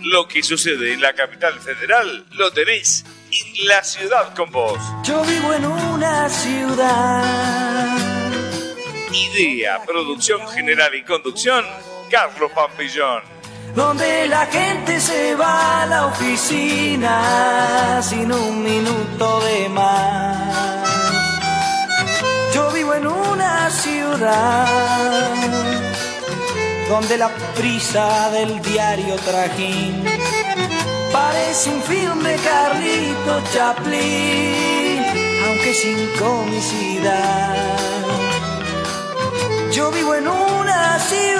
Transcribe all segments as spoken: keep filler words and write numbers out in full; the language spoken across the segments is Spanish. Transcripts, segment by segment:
lo que sucede en la capital federal lo tenés en La Ciudad con Vos. Yo vivo en una ciudad. Idea, producción general y conducción, Carlos Pampillón. Donde la gente se va a la oficina sin un minuto de más. Yo vivo en una ciudad donde la prisa del diario trajín parece un film de Carlito Chaplin, aunque sin comicidad. Yo vivo en una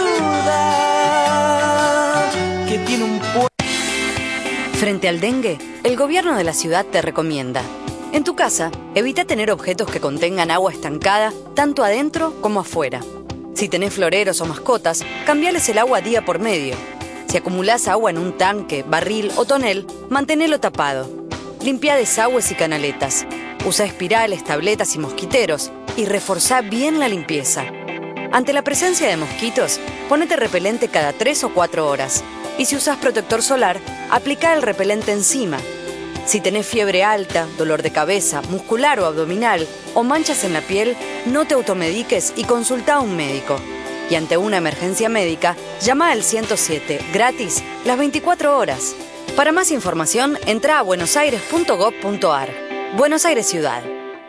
ciudad que tiene un pueblo. Frente al dengue, el gobierno de la ciudad te recomienda: en tu casa, evita tener objetos que contengan agua estancada, tanto adentro como afuera. Si tenés floreros o mascotas, cambiales el agua día por medio. Si acumulás agua en un tanque, barril o tonel, mantenelo tapado. Limpia desagües y canaletas. Usa espirales, tabletas y mosquiteros y reforzá bien la limpieza. Ante la presencia de mosquitos, ponete repelente cada tres o cuatro horas. Y si usás protector solar, aplica el repelente encima. Si tenés fiebre alta, dolor de cabeza, muscular o abdominal, o manchas en la piel, no te automediques y consulta a un médico. Y ante una emergencia médica, llama al ciento siete, gratis, las veinticuatro horas. Para más información, entra a buenosaires punto gob punto ar. Buenos Aires Ciudad.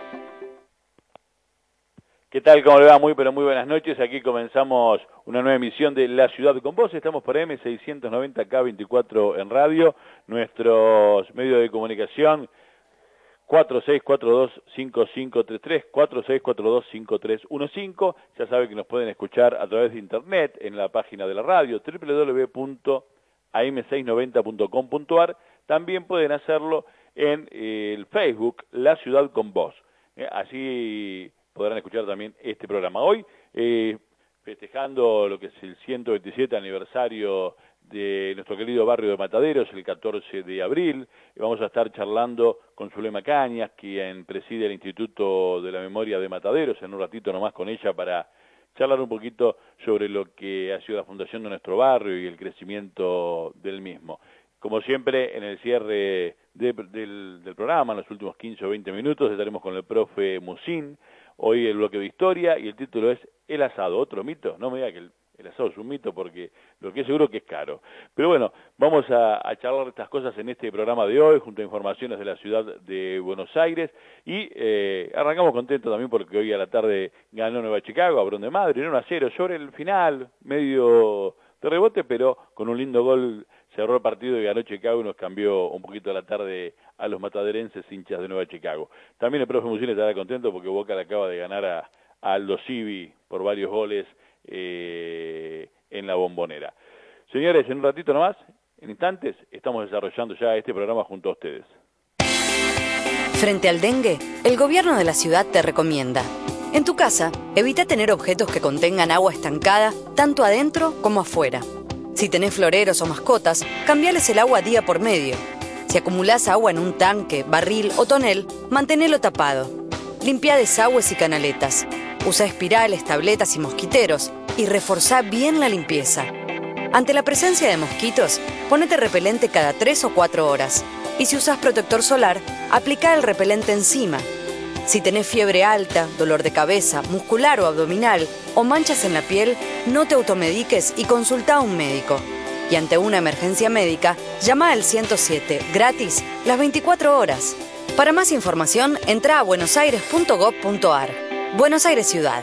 ¿Qué tal? ¿Cómo le va? Muy, pero muy buenas noches. Aquí comenzamos una nueva emisión de La Ciudad con Vos. Estamos por M seiscientos noventa K veinticuatro en radio. Nuestros medios de comunicación, cuatro seis cuatro dos, cinco cinco tres tres, cuatro seis cuatro dos, cinco tres uno cinco. Ya saben que nos pueden escuchar a través de internet en la página de la radio, doble u doble u doble u punto a eme seiscientos noventa punto com punto ar. También pueden hacerlo en eh, el Facebook, La Ciudad con Vos. Eh, así podrán escuchar también este programa. Hoy, eh, festejando lo que es el ciento veintisiete aniversario de nuestro querido barrio de Mataderos, el catorce de abril, vamos a estar charlando con Zulema Cañas, quien preside el Instituto de la Memoria de Mataderos, en un ratito nomás con ella para charlar un poquito sobre lo que ha sido la fundación de nuestro barrio y el crecimiento del mismo. Como siempre, en el cierre de, del, del programa, en los últimos quince o veinte minutos, estaremos con el profe Musín. Hoy el bloque de historia y el título es El asado, otro mito. No me diga que el, el asado es un mito porque lo que es seguro que es caro. Pero bueno, vamos a, a charlar estas cosas en este programa de hoy junto a informaciones de la ciudad de Buenos Aires y eh, arrancamos contentos también porque hoy a la tarde ganó Nueva Chicago, Abrón de Madre, uno a cero sobre el final, medio de rebote, pero con un lindo gol cerró el partido y ganó Chicago y nos cambió un poquito la tarde a los mataderenses hinchas de Nueva Chicago. También el profe Musín estará contento porque Boca le acaba de ganar a, a Aldo Civi por varios goles eh, en la Bombonera. Señores, en un ratito nomás, en instantes, estamos desarrollando ya este programa junto a ustedes. Frente al dengue, el gobierno de la ciudad te recomienda: en tu casa, evita tener objetos que contengan agua estancada, tanto adentro como afuera. Si tenés floreros o mascotas, cambiales el agua día por medio. Si acumulás agua en un tanque, barril o tonel, mantenelo tapado. Limpia desagües y canaletas. Usa espirales, tabletas y mosquiteros y reforzá bien la limpieza. Ante la presencia de mosquitos, ponete repelente cada tres o cuatro horas. Y si usás protector solar, aplica el repelente encima. Si tenés fiebre alta, dolor de cabeza, muscular o abdominal, o manchas en la piel, no te automediques y consulta a un médico. Y ante una emergencia médica, llama al ciento siete, gratis, las veinticuatro horas. Para más información, entra a buenosaires punto gob punto ar. Buenos Aires Ciudad.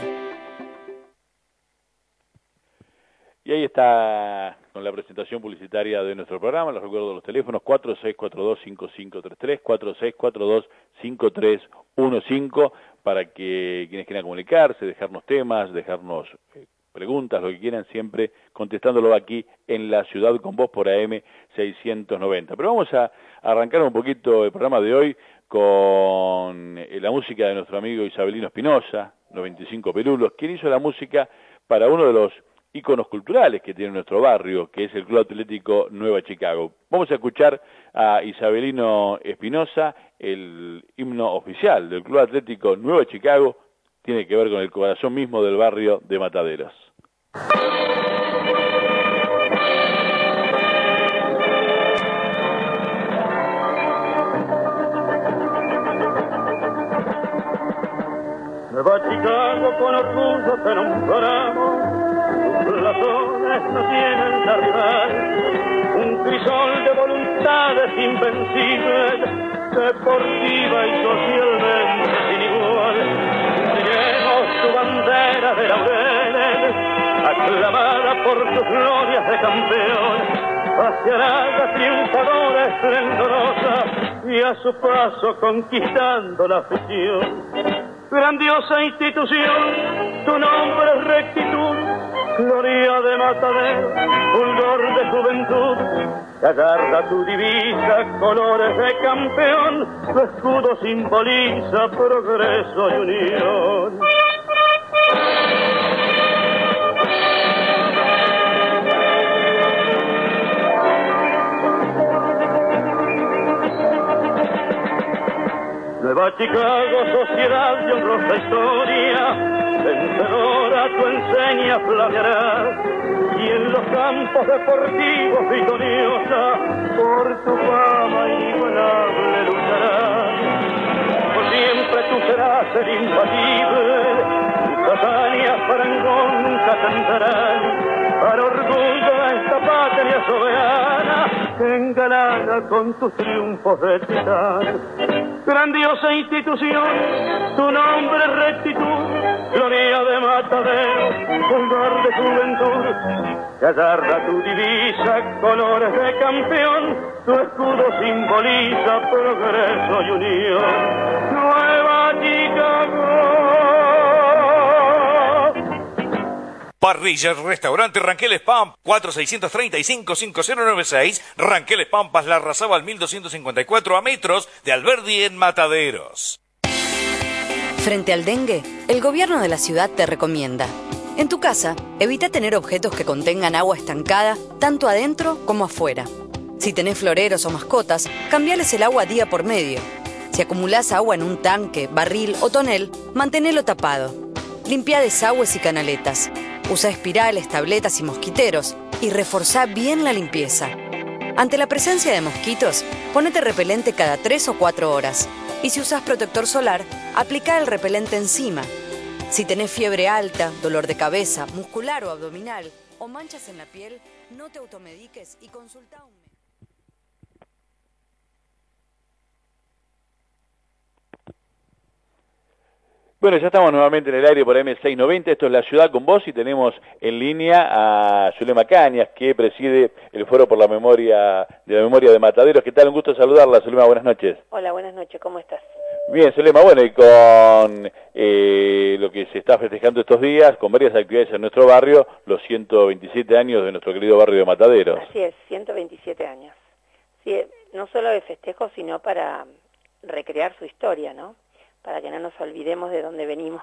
Y ahí está con la presentación publicitaria de nuestro programa. Les recuerdo los teléfonos cuatro seis cuatro dos, cinco cinco tres tres, cuatro seis cuatro dos, cinco tres uno cinco, para que quienes quieran comunicarse, dejarnos temas, dejarnos eh, preguntas, lo que quieran, siempre contestándolo aquí en La Ciudad con Vos por A M seiscientos noventa. Pero vamos a arrancar un poquito el programa de hoy con eh, la música de nuestro amigo Isabelino Espinosa, noventa y cinco Pelulos, quien hizo la música para uno de los íconos culturales que tiene nuestro barrio, que es el Club Atlético Nueva Chicago. Vamos a escuchar a Isabelino Espinosa, el himno oficial del Club Atlético Nueva Chicago, tiene que ver con el corazón mismo del barrio de Mataderos. no te nombramos, tus blasones no tienen la rival, un crisol de voluntades invencibles, deportiva y socialmente sin igual. Tenemos tu bandera de laureles, aclamada por tus glorias de campeón, hacia la triunfadora esplendorosa y a su paso conquistando la afición. Grandiosa institución, tu nombre es rectitud, gloria de matadero, fulgor de juventud. Gallarda tu divisa, colores de campeón, tu escudo simboliza progreso y unión. Nueva Chicago, sociedad de honrosa historia, vencedora tu enseña flameará, y en los campos deportivos victoriosa, por tu fama inigualable luchará. Por siempre tú serás el imbatible, tus hazañas parangón nunca cantarán, para orgullo de esta patria soberana, que engalana con tus triunfos de titán. Grandiosa institución, tu nombre es rectitud, gloria de matadero, fulgor de juventud. Gallarda tu divisa, colores de campeón, tu escudo simboliza progreso y unión. Nueva Chicago. Parrillas, restaurante Ranqueles Pampas, cuatro seis tres cinco, cinco cero nueve seis, Ranqueles Pampas, La Razábal mil doscientos cincuenta y cuatro, a metros de Alberdi en Mataderos. Frente al dengue, el gobierno de la ciudad te recomienda: en tu casa, evita tener objetos que contengan agua estancada, tanto adentro como afuera. Si tenés floreros o mascotas, cambiales el agua día por medio. Si acumulás agua en un tanque, barril o tonel, mantenelo tapado. Limpia desagües y canaletas. Usa espirales, tabletas y mosquiteros y reforzá bien la limpieza. Ante la presencia de mosquitos, ponete repelente cada tres o cuatro horas. Y si usás protector solar, aplica el repelente encima. Si tenés fiebre alta, dolor de cabeza, muscular o abdominal, o manchas en la piel, no te automediques y consulta a un médico. Bueno, ya estamos nuevamente en el aire por eme seiscientos noventa, esto es La Ciudad con Vos, y tenemos en línea a Zulema Cañas, que preside el Foro por la Memoria de la Memoria de Mataderos. ¿Qué tal? Un gusto saludarla, Zulema, buenas noches. Hola, buenas noches, ¿cómo estás? Bien, Zulema, bueno, y con eh, lo que se está festejando estos días, con varias actividades en nuestro barrio, los ciento veintisiete años de nuestro querido barrio de Mataderos. Así es, ciento veintisiete años. Sí, no solo de festejo, sino para recrear su historia, ¿no? Para que no nos olvidemos de dónde venimos.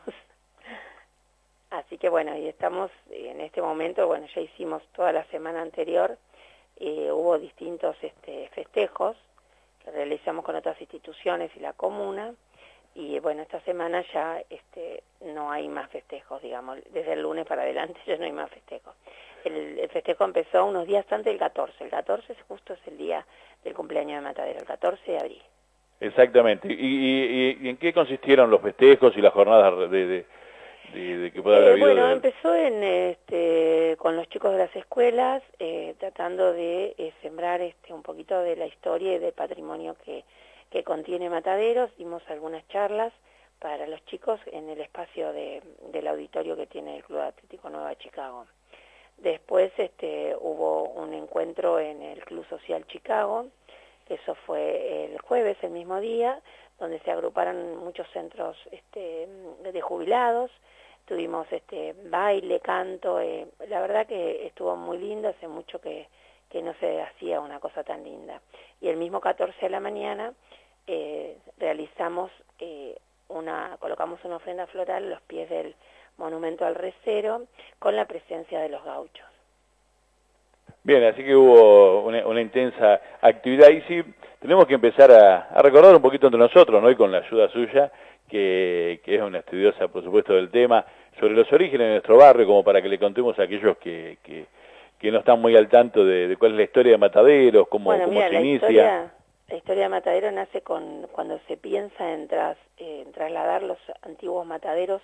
Así que bueno, y estamos en este momento, bueno, ya hicimos toda la semana anterior, eh, hubo distintos este, festejos que realizamos con otras instituciones y la comuna, y bueno, esta semana ya este, no hay más festejos, digamos, desde el lunes para adelante ya no hay más festejos. El, el festejo empezó unos días antes del catorce, el catorce justo es el día del cumpleaños de Matadero, el catorce de abril. Exactamente. ¿Y, y, y en qué consistieron los festejos y las jornadas de, de, de, de que puede haber eh, habido? Bueno, de... empezó en, este, con los chicos de las escuelas, eh, tratando de eh, sembrar este, un poquito de la historia y del patrimonio que, que contiene Mataderos. Dimos algunas charlas para los chicos en el espacio de, del auditorio que tiene el Club Atlético Nueva Chicago. Después este, hubo un encuentro en el Club Social Chicago. Eso fue el jueves, el mismo día, donde se agruparon muchos centros este, de jubilados. Tuvimos este, baile, canto, eh, la verdad que estuvo muy lindo, hace mucho que, que no se hacía una cosa tan linda. Y el mismo catorce de la mañana eh, realizamos, eh, una, colocamos una ofrenda floral a los pies del monumento al recero, con la presencia de los gauchos. Bien, así que hubo una, una intensa actividad, y sí, tenemos que empezar a, a recordar un poquito entre nosotros, ¿no? Y con la ayuda suya, que, que es una estudiosa, por supuesto, del tema, sobre los orígenes de nuestro barrio, como para que le contemos a aquellos que, que, que no están muy al tanto de, de cuál es la historia de Mataderos, cómo, bueno, cómo mira, se la inicia. Historia, la historia de Mataderos nace con cuando se piensa en, tras, eh, en trasladar los antiguos mataderos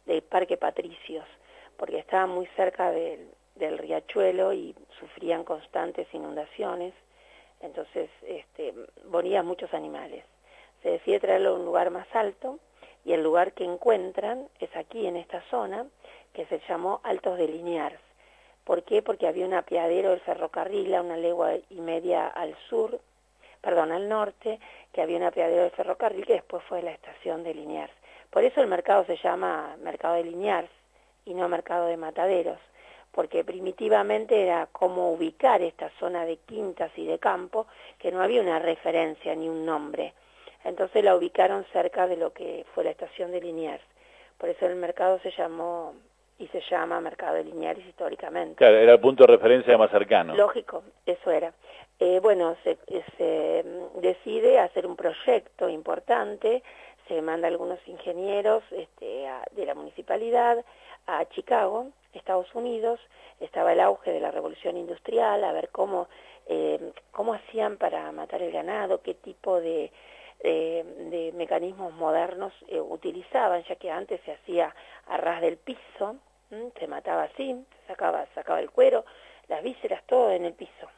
del Parque Patricios, porque estaba muy cerca del, del riachuelo y sufrían constantes inundaciones, entonces este, morían muchos animales. Se decide traerlo a un lugar más alto, y el lugar que encuentran es aquí, en esta zona, que se llamó Altos de Liniers. ¿Por qué? Porque había un apeadero del ferrocarril a una legua y media al sur, perdón, al norte, que había un apeadero del ferrocarril que después fue la estación de Liniers. Por eso el mercado se llama Mercado de Liniers y no Mercado de Mataderos, porque primitivamente era cómo ubicar esta zona de quintas y de campo, que no había una referencia ni un nombre. Entonces la ubicaron cerca de lo que fue la estación de Liniers. Por eso el mercado se llamó y se llama Mercado de Liniers históricamente. Claro, era el punto de referencia más cercano. Lógico, eso era. Eh, bueno, se, se decide hacer un proyecto importante, se manda a algunos ingenieros este, a, de la municipalidad a Chicago, Estados Unidos. Estaba el auge de la revolución industrial, a ver cómo, eh, cómo hacían para matar el ganado, qué tipo de... De, de mecanismos modernos eh, utilizaban, ya que antes se hacía a ras del piso, ¿m? Se mataba así, se sacaba, sacaba el cuero, las vísceras, todo en el piso,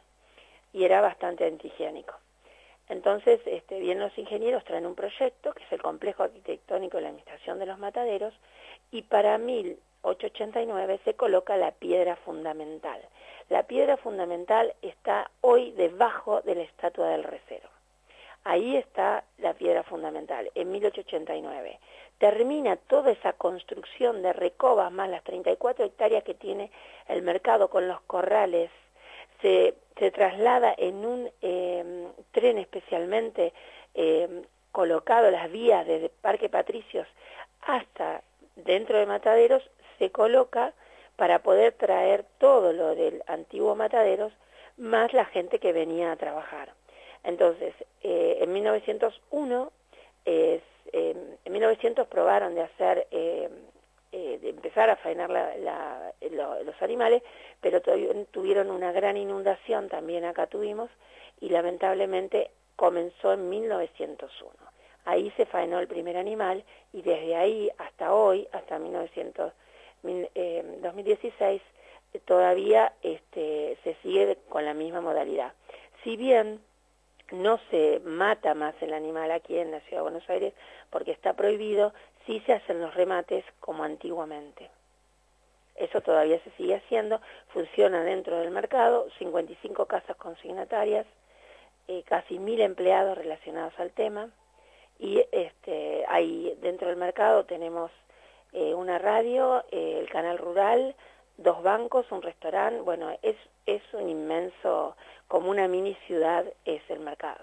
y era bastante antihigiénico. Entonces, este, bien los ingenieros traen un proyecto, que es el complejo arquitectónico de la administración de los mataderos, y para mil ochocientos ochenta y nueve se coloca la piedra fundamental. La piedra fundamental está hoy debajo de la estatua del recero. Ahí está la piedra fundamental, en mil ochocientos ochenta y nueve. Termina toda esa construcción de recobas, más las treinta y cuatro hectáreas que tiene el mercado con los corrales. Se, se traslada en un eh, tren especialmente eh, colocado, las vías desde Parque Patricios hasta dentro de Mataderos, se coloca para poder traer todo lo del antiguo Mataderos, más la gente que venía a trabajar. Entonces, eh, en mil novecientos uno, eh, eh, en mil novecientos probaron de hacer, eh, eh, de empezar a faenar la, la, lo, los animales, pero tuvieron una gran inundación, también acá tuvimos, y lamentablemente comenzó en mil novecientos uno. Ahí se faenó el primer animal, y desde ahí hasta hoy, hasta mil novecientos, eh, dos mil dieciséis, eh, todavía este, se sigue con la misma modalidad. Si bien no se mata más el animal aquí en la Ciudad de Buenos Aires porque está prohibido, sí se hacen los remates como antiguamente. Eso todavía se sigue haciendo, funciona dentro del mercado, cincuenta y cinco casas consignatarias, eh, casi mil empleados relacionados al tema, y este, ahí dentro del mercado tenemos eh, una radio, eh, el canal rural, dos bancos, un restaurante, bueno, es, es un inmenso, como una mini ciudad es el mercado.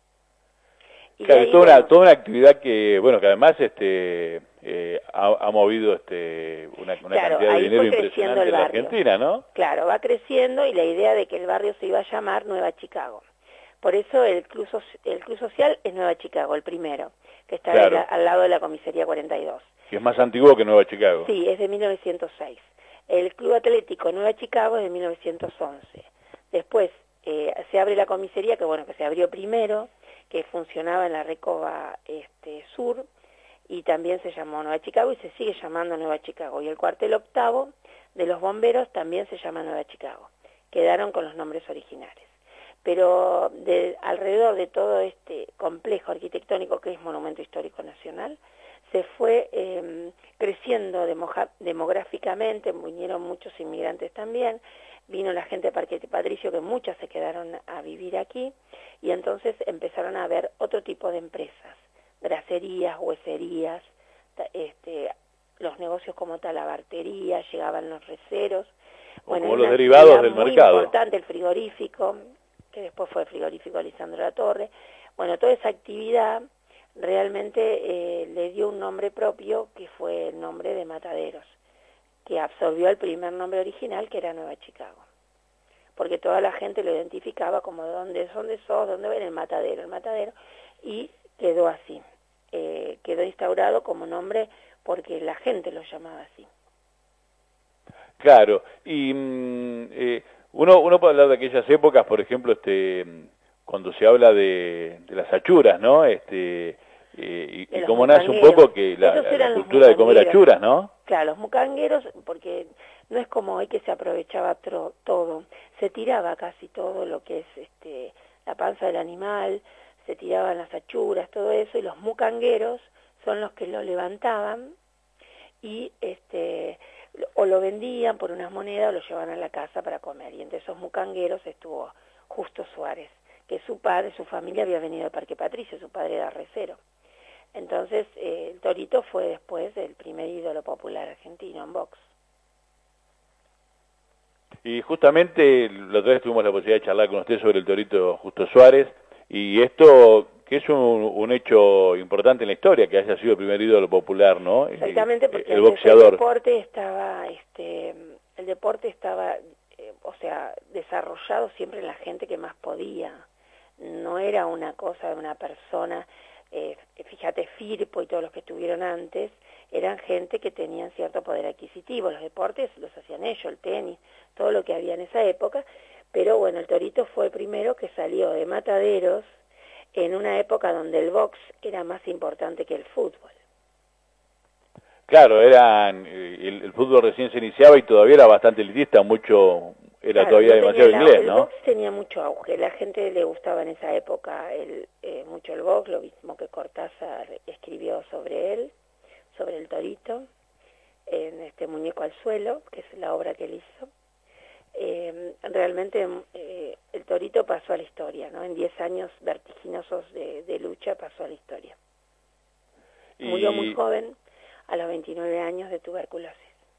Y claro, ahí, toda, bueno, una, toda una actividad que, bueno, que además este eh, ha, ha movido este una, una claro, cantidad de ahí dinero fue creciendo impresionante el en la barrio. Argentina, ¿no? Claro, va creciendo, y la idea de que el barrio se iba a llamar Nueva Chicago. Por eso el Club, so el Club Social es Nueva Chicago, el primero, que está Claro. la, al lado de la Comisaría cuarenta y dos. Que es más antiguo que Nueva Chicago. Sí, es de mil novecientos seis. El Club Atlético Nueva Chicago es de mil novecientos once. Después eh, se abre la comisaría, que bueno, que se abrió primero, que funcionaba en la Recoba este, Sur, y también se llamó Nueva Chicago y se sigue llamando Nueva Chicago. Y el cuartel octavo de los bomberos también se llama Nueva Chicago. Quedaron con los nombres originales. Pero de, alrededor de todo este complejo arquitectónico que es Monumento Histórico Nacional, se fue eh, creciendo demográficamente, vinieron muchos inmigrantes también, vino la gente de Parque Patricio, que muchas se quedaron a vivir aquí, y entonces empezaron a haber otro tipo de empresas, bracerías, hueserías, este, los negocios como talabartería, llegaban los receros, bueno, como los derivados del muy mercado. importante, el frigorífico, que después fue el frigorífico Lisandro La Torre. Bueno, toda esa actividad realmente eh, le dio un nombre propio, que fue el nombre de Mataderos, que absorbió el primer nombre original, que era Nueva Chicago, porque toda la gente lo identificaba como dónde, dónde sos, dónde ven el matadero, el matadero, y quedó así, eh, quedó instaurado como nombre porque la gente lo llamaba así. Claro, y mm, eh, uno, uno puede hablar de aquellas épocas, por ejemplo, este cuando se habla de, de las achuras, ¿no? Este, eh, y, y cómo nace un poco que la, la, la cultura de comer achuras, ¿no? claro, los mucangueros, porque no es como hoy que se aprovechaba tro, todo, se tiraba casi todo lo que es este la panza del animal, se tiraban las achuras, todo eso, y los mucangueros son los que lo levantaban y este o lo vendían por unas monedas o lo llevaban a la casa para comer. Y entre esos mucangueros estuvo Justo Suárez, que su padre, su familia había venido del Parque Patricio, su padre era recero. Entonces eh, el torito fue después el primer ídolo popular argentino en box. Y justamente la otra vez tuvimos la posibilidad de charlar con usted sobre el torito Justo Suárez, y esto que es un, un hecho importante en la historia, que haya sido el primer ídolo popular, ¿no? Exactamente, porque el, el boxeador. El deporte estaba, este, el deporte estaba, eh, o sea, desarrollado siempre en la gente que más podía. No era una cosa de una persona, eh, fíjate, Firpo y todos los que estuvieron antes, eran gente que tenían cierto poder adquisitivo. Los deportes los hacían ellos, el tenis, todo lo que había en esa época, pero bueno, el torito fue el primero que salió de Mataderos en una época donde el box era más importante que el fútbol. Claro, eran, el, el fútbol recién se iniciaba y todavía era bastante elitista, mucho, era claro, todavía no demasiado la, inglés, el ¿no? El box tenía mucho auge, la gente le gustaba en esa época el, eh, mucho el box, lo mismo que Cortázar escribió sobre él, sobre el torito, en este Muñeco al Suelo, que es la obra que él hizo. Eh, realmente eh, el torito pasó a la historia, ¿no? En diez años vertiginosos de, de lucha pasó a la historia. Y... murió muy joven, a los veintinueve años, de tuberculosis,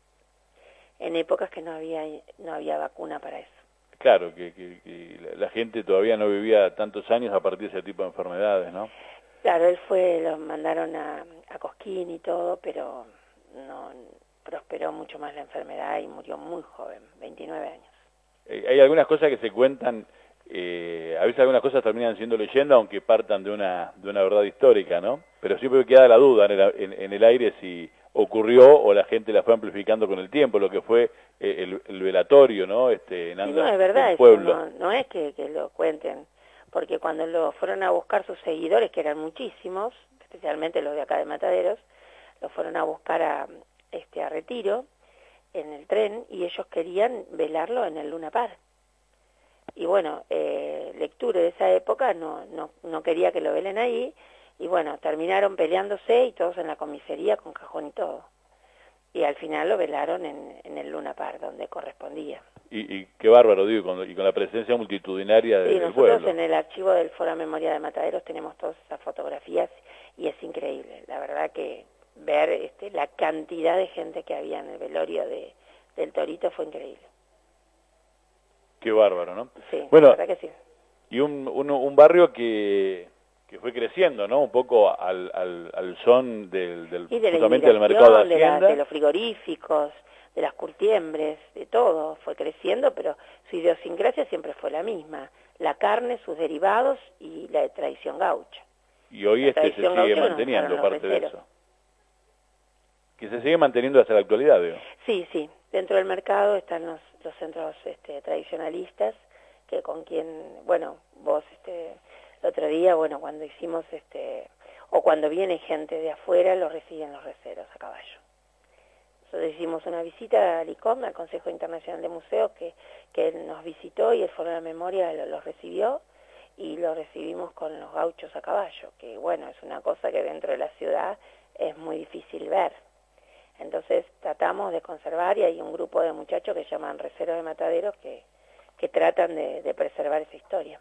en épocas que no había no había vacuna para eso. Claro, que, que, que la gente todavía no vivía tantos años a partir de ese tipo de enfermedades, ¿no? Claro, él fue, lo mandaron a, a Cosquín y todo, pero no prosperó mucho más la enfermedad y murió muy joven, veintinueve años. Eh, hay algunas cosas que se cuentan, eh, a veces algunas cosas terminan siendo leyenda, aunque partan de una de una verdad histórica, ¿no? Pero siempre queda la duda en el, en, en el aire si ocurrió o la gente la fue amplificando con el tiempo, lo que fue eh, el, el velatorio, ¿no? Este, en sí, Andas, no, es verdad, del eso pueblo. no, no es que, que lo cuenten, porque cuando lo fueron a buscar sus seguidores, que eran muchísimos, especialmente los de acá de Mataderos, lo fueron a buscar a, este, a Retiro, en el tren, y ellos querían velarlo en el Luna Park. Y bueno, eh, Lecture de esa época no, no, no quería que lo velen ahí, y bueno, terminaron peleándose y todos en la comisaría con cajón y todo. Y al final lo velaron en, en el Luna Park, donde correspondía. Y, y qué bárbaro, digo, y con, y con la presencia multitudinaria de, sí, del nosotros pueblo. En el archivo del Foro Memoria de Mataderos tenemos todas esas fotografías y es increíble. La verdad que ver este, la cantidad de gente que había en el velorio de, del torito fue increíble. Qué bárbaro, ¿no? Sí, bueno, la verdad que sí. Y un, un, un barrio que, que fue creciendo, ¿no? Un poco al, al, al son del, del y de justamente del mercado de Hacienda. De, la, de los frigoríficos, de las curtiembres, de todo. Fue creciendo, pero su idiosincrasia siempre fue la misma. La carne, sus derivados y la tradición gaucha. Y hoy este se sigue manteniendo parte de eso. Que se sigue manteniendo hasta la actualidad, digo. Sí, sí. Dentro del mercado están los, los centros este, tradicionalistas, que con quien, bueno, vos este, el otro día, bueno, cuando hicimos, este, o cuando viene gente de afuera, lo reciben los receros a caballo. Nosotros hicimos una visita al I C O M, al Consejo Internacional de Museos, que, que nos visitó y el Foro de la Memoria los lo recibió, y lo recibimos con los gauchos a caballo, que bueno, es una cosa que dentro de la ciudad es muy difícil ver. Entonces tratamos de conservar, y hay un grupo de muchachos que se llaman Receros de Mataderos que, que tratan de, de preservar esa historia.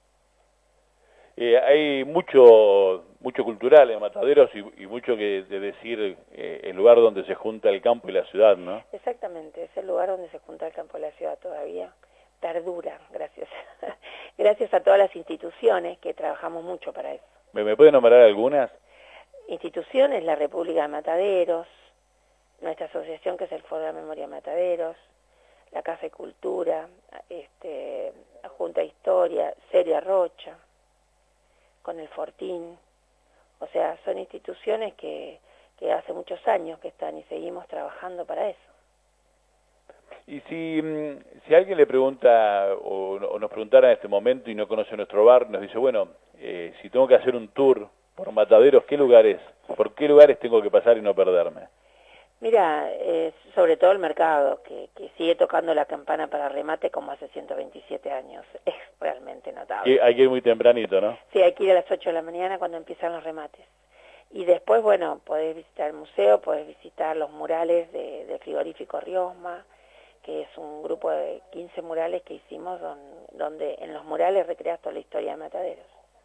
Eh, hay mucho mucho cultural en Mataderos y, y mucho que de decir eh, el lugar donde se junta el campo y la ciudad, ¿no? Exactamente, es el lugar donde se junta el campo y la ciudad todavía. Perdura, gracias. Gracias a todas las instituciones que trabajamos mucho para eso. ¿Me, me puede nombrar algunas? Instituciones, la República de Mataderos, nuestra asociación que es el Foro de la Memoria de Mataderos, la Casa de Cultura, este, la Junta de Historia, Seria Rocha, con el Fortín. O sea, son instituciones que, que hace muchos años que están y seguimos trabajando para eso. Y si, si alguien le pregunta o, o nos preguntara en este momento y no conoce nuestro bar, nos dice, bueno, eh, si tengo que hacer un tour por Mataderos, ¿qué lugares, por qué lugares tengo que pasar y no perderme? Mira, eh, sobre todo el mercado, que, que sigue tocando la campana para remate como hace ciento veintisiete años. Es realmente notable. Y hay que ir muy tempranito, ¿no? Sí, hay que ir a las ocho de la mañana cuando empiezan los remates. Y después, bueno, podés visitar el museo, podés visitar los murales de, de Frigorífico Riosma, que es un grupo de quince murales que hicimos don, donde en los murales recreas toda la historia de Mataderos.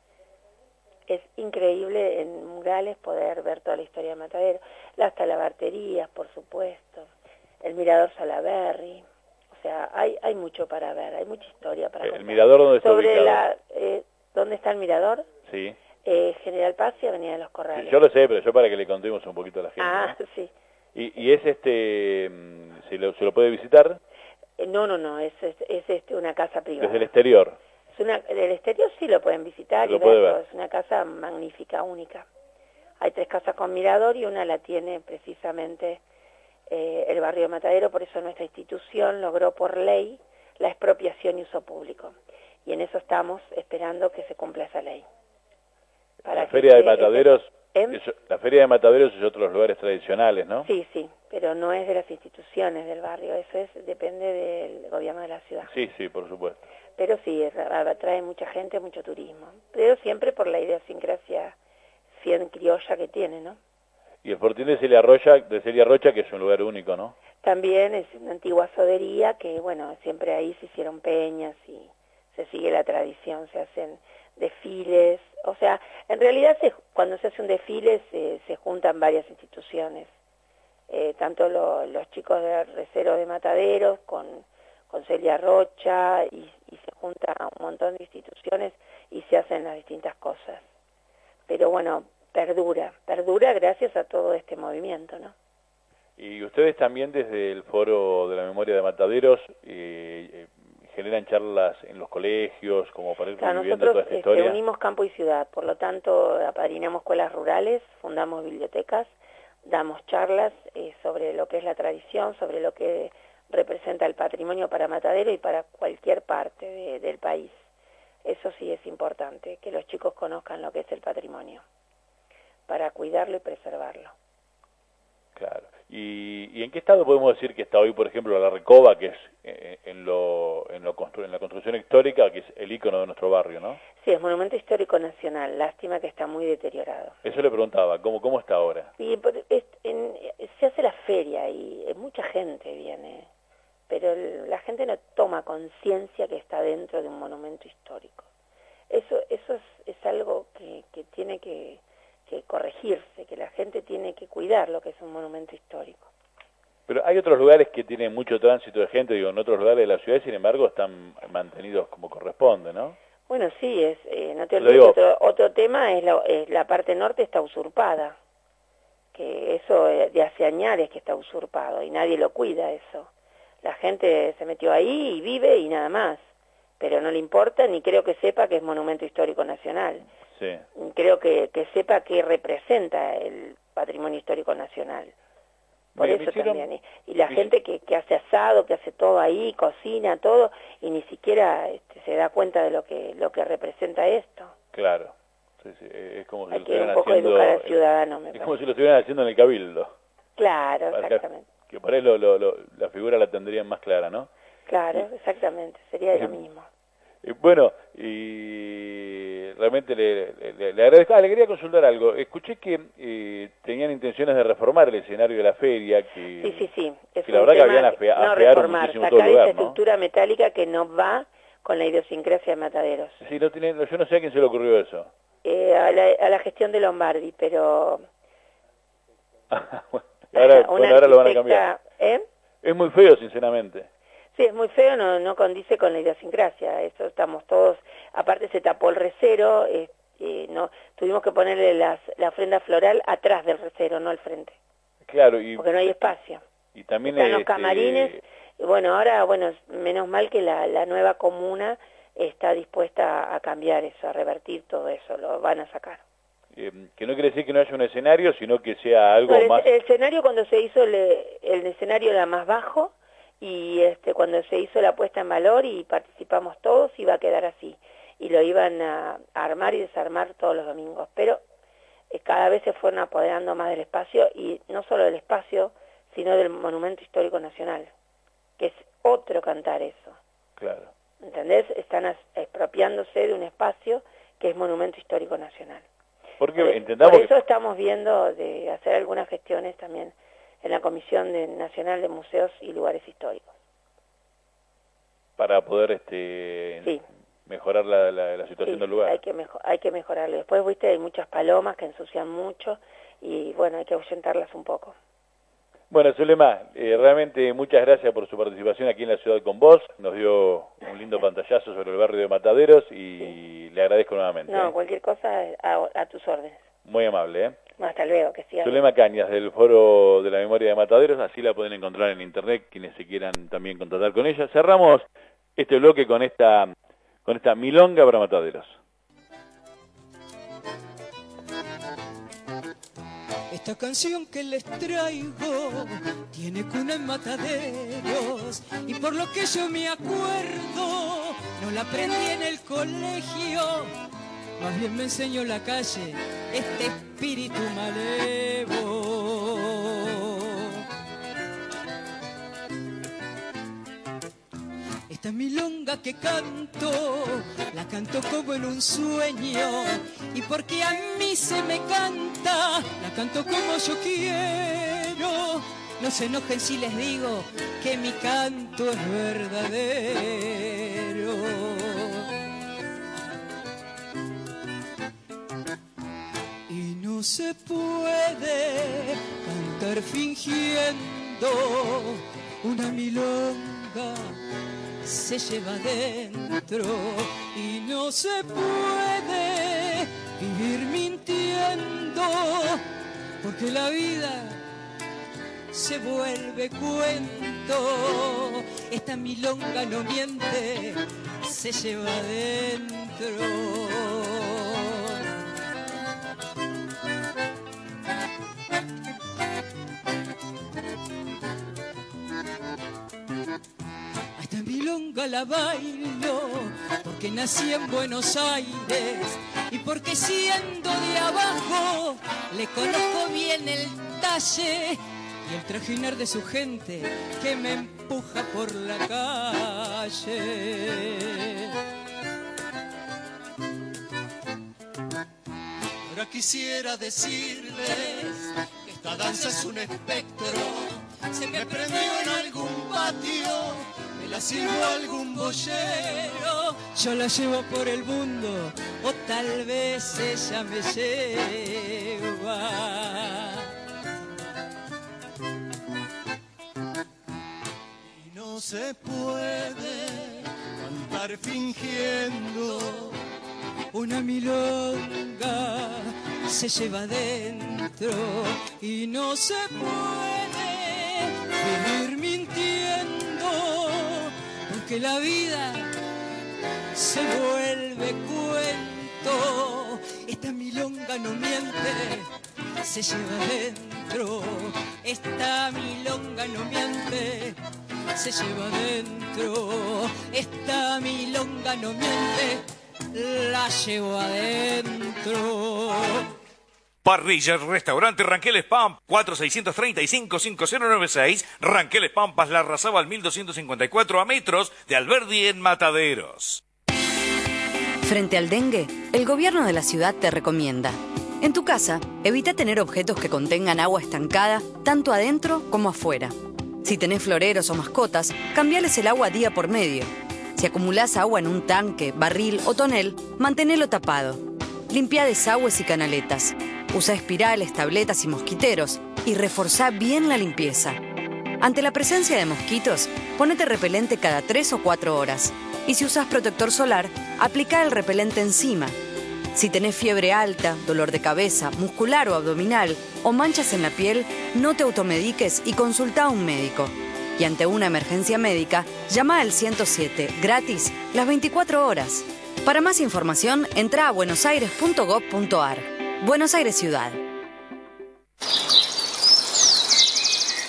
Es increíble en murales poder ver toda la historia de Mataderos, las talabarterías, por supuesto, el mirador Salaberry, o sea, hay hay mucho para ver, hay mucha historia para ver. ¿El mirador dónde está Sobre ubicado? la, eh, ¿Dónde está el mirador? Sí. Eh, General Paz y Avenida de los Corrales. Sí, yo lo sé, pero yo para que le contemos un poquito a la gente. Ah, ¿no? sí. Y, y es este, ¿se lo, se lo puede visitar? Eh, no, no, no, es, es, es este, una casa privada. Desde el exterior. Es una, del exterior sí lo pueden visitar Lo y puede verlo. ver. Es una casa magnífica, única. Hay tres casas con mirador y una la tiene precisamente eh, el barrio de Matadero, por eso nuestra institución logró por ley la expropiación y uso público. Y en eso estamos esperando que se cumpla esa ley. Para La que feria de se- Mataderos, ¿Eh? es, la feria de Mataderos es otro de los lugares tradicionales, ¿no? Sí, sí, pero no es de las instituciones del barrio, eso es depende del gobierno de la ciudad. Sí, sí, por supuesto. Pero sí, es- atrae mucha gente, mucho turismo, pero siempre por la idiosincrasia cien criolla que tiene, ¿no? Y el Fortín de Celia Rocha, de Celia Rocha, que es un lugar único, ¿no? También es una antigua sodería que, bueno, siempre ahí se hicieron peñas y se sigue la tradición, se hacen desfiles, o sea, en realidad se, cuando se hace un desfile se, se juntan varias instituciones, eh, tanto lo, los chicos de Recero de Mataderos con, con Celia Rocha y, y se junta un montón de instituciones y se hacen las distintas cosas. Pero bueno, perdura, perdura gracias a todo este movimiento, ¿no? Y ustedes también desde el Foro de la Memoria de Mataderos eh, eh, generan charlas en los colegios, como para ir Claro, viviendo nosotros toda esta este, historia. unimos campo y ciudad, por lo tanto apadrinamos escuelas rurales, fundamos bibliotecas, damos charlas eh, sobre lo que es la tradición, sobre lo que representa el patrimonio para Matadero y para cualquier parte de, del país. Eso sí es importante, que los chicos conozcan lo que es el patrimonio, para cuidarlo y preservarlo. Claro. ¿Y, ¿Y en qué estado podemos decir que está hoy, por ejemplo, la Recoba, que es eh, en, lo, en, lo constru en la construcción histórica, que es el ícono de nuestro barrio, ¿no? Sí, es Monumento Histórico Nacional, lástima que está muy deteriorado. Eso le preguntaba, ¿cómo, cómo está ahora? Y por- es- en- se hace la feria y eh, mucha gente viene, pero el- la gente no toma conciencia que está dentro de un monumento histórico. Eso eso es, es algo que, que tiene que, que corregirse, que la gente tiene que cuidar lo que es un monumento histórico. Pero hay otros lugares que tienen mucho tránsito de gente, digo, en otros lugares de la ciudad, sin embargo, están mantenidos como corresponde, ¿no? Bueno, sí, es eh, no te Lo olvides, digo- otro, otro tema es la, es la parte norte está usurpada, que eso eh, de hace años que está usurpado y nadie lo cuida eso. La gente se metió ahí y vive y nada más, pero no le importa ni creo que sepa que es Monumento Histórico Nacional. Sí. Creo que, que sepa qué representa el patrimonio histórico nacional. Por Me- me eso hicieron- también. Y, y la me- gente que, que hace asado, que hace todo ahí, cocina, todo, y ni siquiera este, se da cuenta de lo que lo que representa esto. Claro. Sí, sí, es como si Hay lo que un estuvieran poco haciendo... educar al ciudadano, me Es parece. como si lo estuvieran haciendo en el Cabildo. Claro, Para- exactamente. Que por ahí lo, lo, lo- la figura la tendrían más clara, ¿no? Claro, exactamente. Sería lo Sí. mismo. Eh, bueno, y realmente le, le, le agradezco. Ah, le quería consultar algo. Escuché que eh, tenían intenciones de reformar el escenario de la feria. Que, Sí, sí, sí. Es que la un verdad que tema habían afea- no afearon reformar, muchísimo todo sacar el lugar, esa ¿no? estructura metálica que no va con la idiosincrasia de Mataderos. Sí, no tiene, yo no sé a quién se le ocurrió eso. Eh, a, la, a la gestión de Lombardi, pero... ahora, una bueno, ahora lo van a cambiar. arquitecta- ¿eh? Es muy feo, sinceramente. Sí, es muy feo, no, no condice con la idiosincrasia. Eso estamos todos... Aparte se tapó el recero, eh, eh, no tuvimos que ponerle las, la ofrenda floral atrás del recero, no al frente, Claro, y, porque no hay espacio. y también... Están los este, camarines, y bueno, ahora, bueno, menos mal que la, la nueva comuna está dispuesta a, a cambiar eso, a revertir todo eso, lo van a sacar. eh, que no quiere decir que no haya un escenario, sino que sea algo No, el, más... el escenario cuando se hizo, el, el escenario era más bajo, y este cuando se hizo la puesta en valor y participamos todos, iba a quedar así. Y lo iban a, a armar y desarmar todos los domingos. Pero eh, cada vez se fueron apoderando más del espacio, y no solo del espacio, sino del Monumento Histórico Nacional, que es otro cantar eso. Claro. ¿Entendés? Están as- expropiándose de un espacio que es Monumento Histórico Nacional. Porque Por, entendamos por eso que... estamos viendo de hacer algunas gestiones también en la Comisión de, Nacional de Museos y Lugares Históricos. Para poder este Sí. mejorar la, la, la situación Sí, del lugar. Hay que, mejo- hay que mejorarlo. Después, viste, hay muchas palomas que ensucian mucho y, bueno, hay que ahuyentarlas un poco. Bueno, Zulema, eh, realmente muchas gracias por su participación aquí en la Ciudad con Vos. Nos dio un lindo pantallazo sobre el barrio de Mataderos y sí. Le agradezco nuevamente. No, ¿eh? cualquier cosa a, a tus órdenes. Muy amable, ¿eh? Hasta luego, que sigas. Zulema Cañas, del Foro de la Memoria de Mataderos, así la pueden encontrar en internet, quienes se quieran también contactar con ella. Cerramos este bloque con esta, con esta milonga para Mataderos. Esta canción que les traigo tiene cuna en Mataderos y por lo que yo me acuerdo no la aprendí en el colegio, más bien me enseñó la calle este espíritu malevo. Esta milonga que canto, la canto como en un sueño, y porque a mí se me canta, la canto como yo quiero. No se enojen si les digo que mi canto es verdadero. Y no se puede cantar fingiendo, una milonga se lleva dentro y no se puede vivir mintiendo, porque la vida se vuelve cuento. Esta milonga no miente, se lleva dentro. Milonga la bailo porque nací en Buenos Aires y porque siendo de abajo le conozco bien el talle y el trajinar de su gente que me empuja por la calle. Ahora quisiera decirles que esta danza es un espectro, se me prendió en algún patio, me la sirvo algún boyero, yo la llevo por el mundo o tal vez ella me lleva. Y no se puede cantar fingiendo, una milonga se lleva dentro y no se puede vivir mintiendo, porque la vida se vuelve cuento. Esta milonga no miente, se lleva dentro. Esta milonga no miente, se lleva dentro. Esta milonga no miente, la llevo adentro. Parrilla, restaurante Ranqueles Pamp, cuatro seis tres cinco, cinco cero nueve seis, Ranqueles Pampas, La Razábal mil doscientos cincuenta y cuatro, a metros de Alberdi en Mataderos. Frente al dengue, el gobierno de la ciudad te recomienda: en tu casa, evita tener objetos que contengan agua estancada, tanto adentro como afuera. Si tenés floreros o mascotas, cambiales el agua día por medio. Si acumulás agua en un tanque, barril o tonel, mantenelo tapado. Limpia desagües y canaletas. Usa espirales, tabletas y mosquiteros y reforzá bien la limpieza. Ante la presencia de mosquitos, ponete repelente cada tres o cuatro horas. Y si usas protector solar, aplica el repelente encima. Si tenés fiebre alta, dolor de cabeza, muscular o abdominal o manchas en la piel, no te automediques y consulta a un médico. Y ante una emergencia médica, llama al ciento siete, gratis, las veinticuatro horas. Para más información, entra a buenosaires punto gob punto ar. Buenos Aires Ciudad.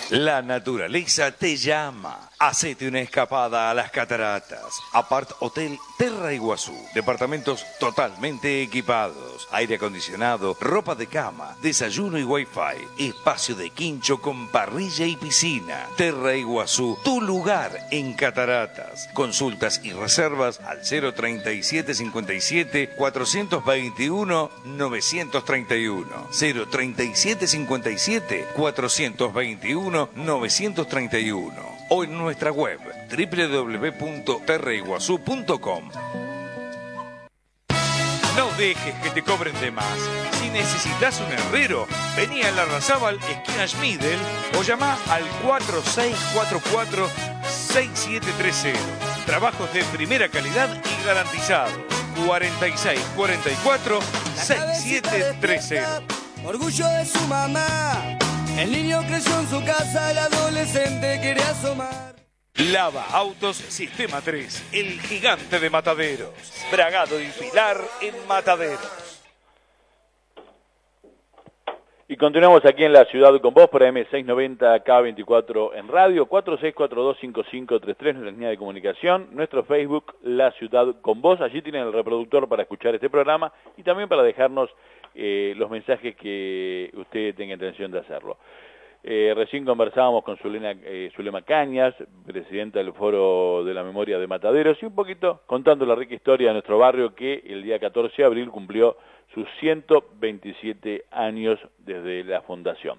La naturaleza te llama. Hacete una escapada a las cataratas. Apart Hotel Terra Iguazú. Departamentos totalmente equipados. Aire acondicionado, ropa de cama, desayuno y wifi. Espacio de quincho con parrilla y piscina. Terra Iguazú, tu lugar en cataratas. Consultas y reservas al cero treinta y siete cincuenta y siete cuatrocientos veintiuno novecientos treinta y uno. cero treinta y siete cincuenta y siete cuatrocientos veintiuno novecientos treinta y uno. O en nuestra web doble u doble u doble u punto terra iguazú punto com. No dejes que te cobren de más. Si necesitas un herrero, vení a La Razábal, esquina Schmidel, o llama al cuatro seis cuatro cuatro seis siete tres cero. Trabajos de primera calidad y garantizados. cuarenta y seis cuarenta y cuatro seis siete tres cero. Orgullo de su mamá. El niño creció en su casa, el adolescente quiere asomar. Lava Autos Sistema tres, el gigante de Mataderos. Bragado y filar en Mataderos. Y continuamos aquí en la ciudad con vos por A M seiscientos noventa K veinticuatro en radio, cuatro seis cuatro dos cinco cinco tres tres, nuestra línea de comunicación, nuestro Facebook, La Ciudad con Vos. Allí tienen el reproductor para escuchar este programa y también para dejarnos eh, los mensajes que usted tenga intención de hacerlo. Eh, recién conversábamos con Zulema, eh, Zulema Cañas, presidenta del Foro de la Memoria de Mataderos, y un poquito contando la rica historia de nuestro barrio que el día catorce de abril cumplió sus ciento veintisiete años desde la fundación.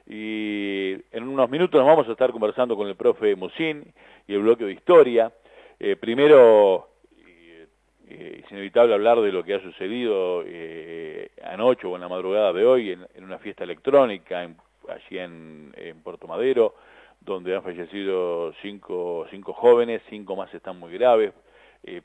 Y en unos minutos nos vamos a estar conversando con el profe Musín y el bloque de historia. Eh, primero, eh, eh, es inevitable hablar de lo que ha sucedido eh, anoche o en la madrugada de hoy en, en una fiesta electrónica en, allí en, en Puerto Madero, donde han fallecido cinco, cinco jóvenes, cinco más están muy graves. Eh,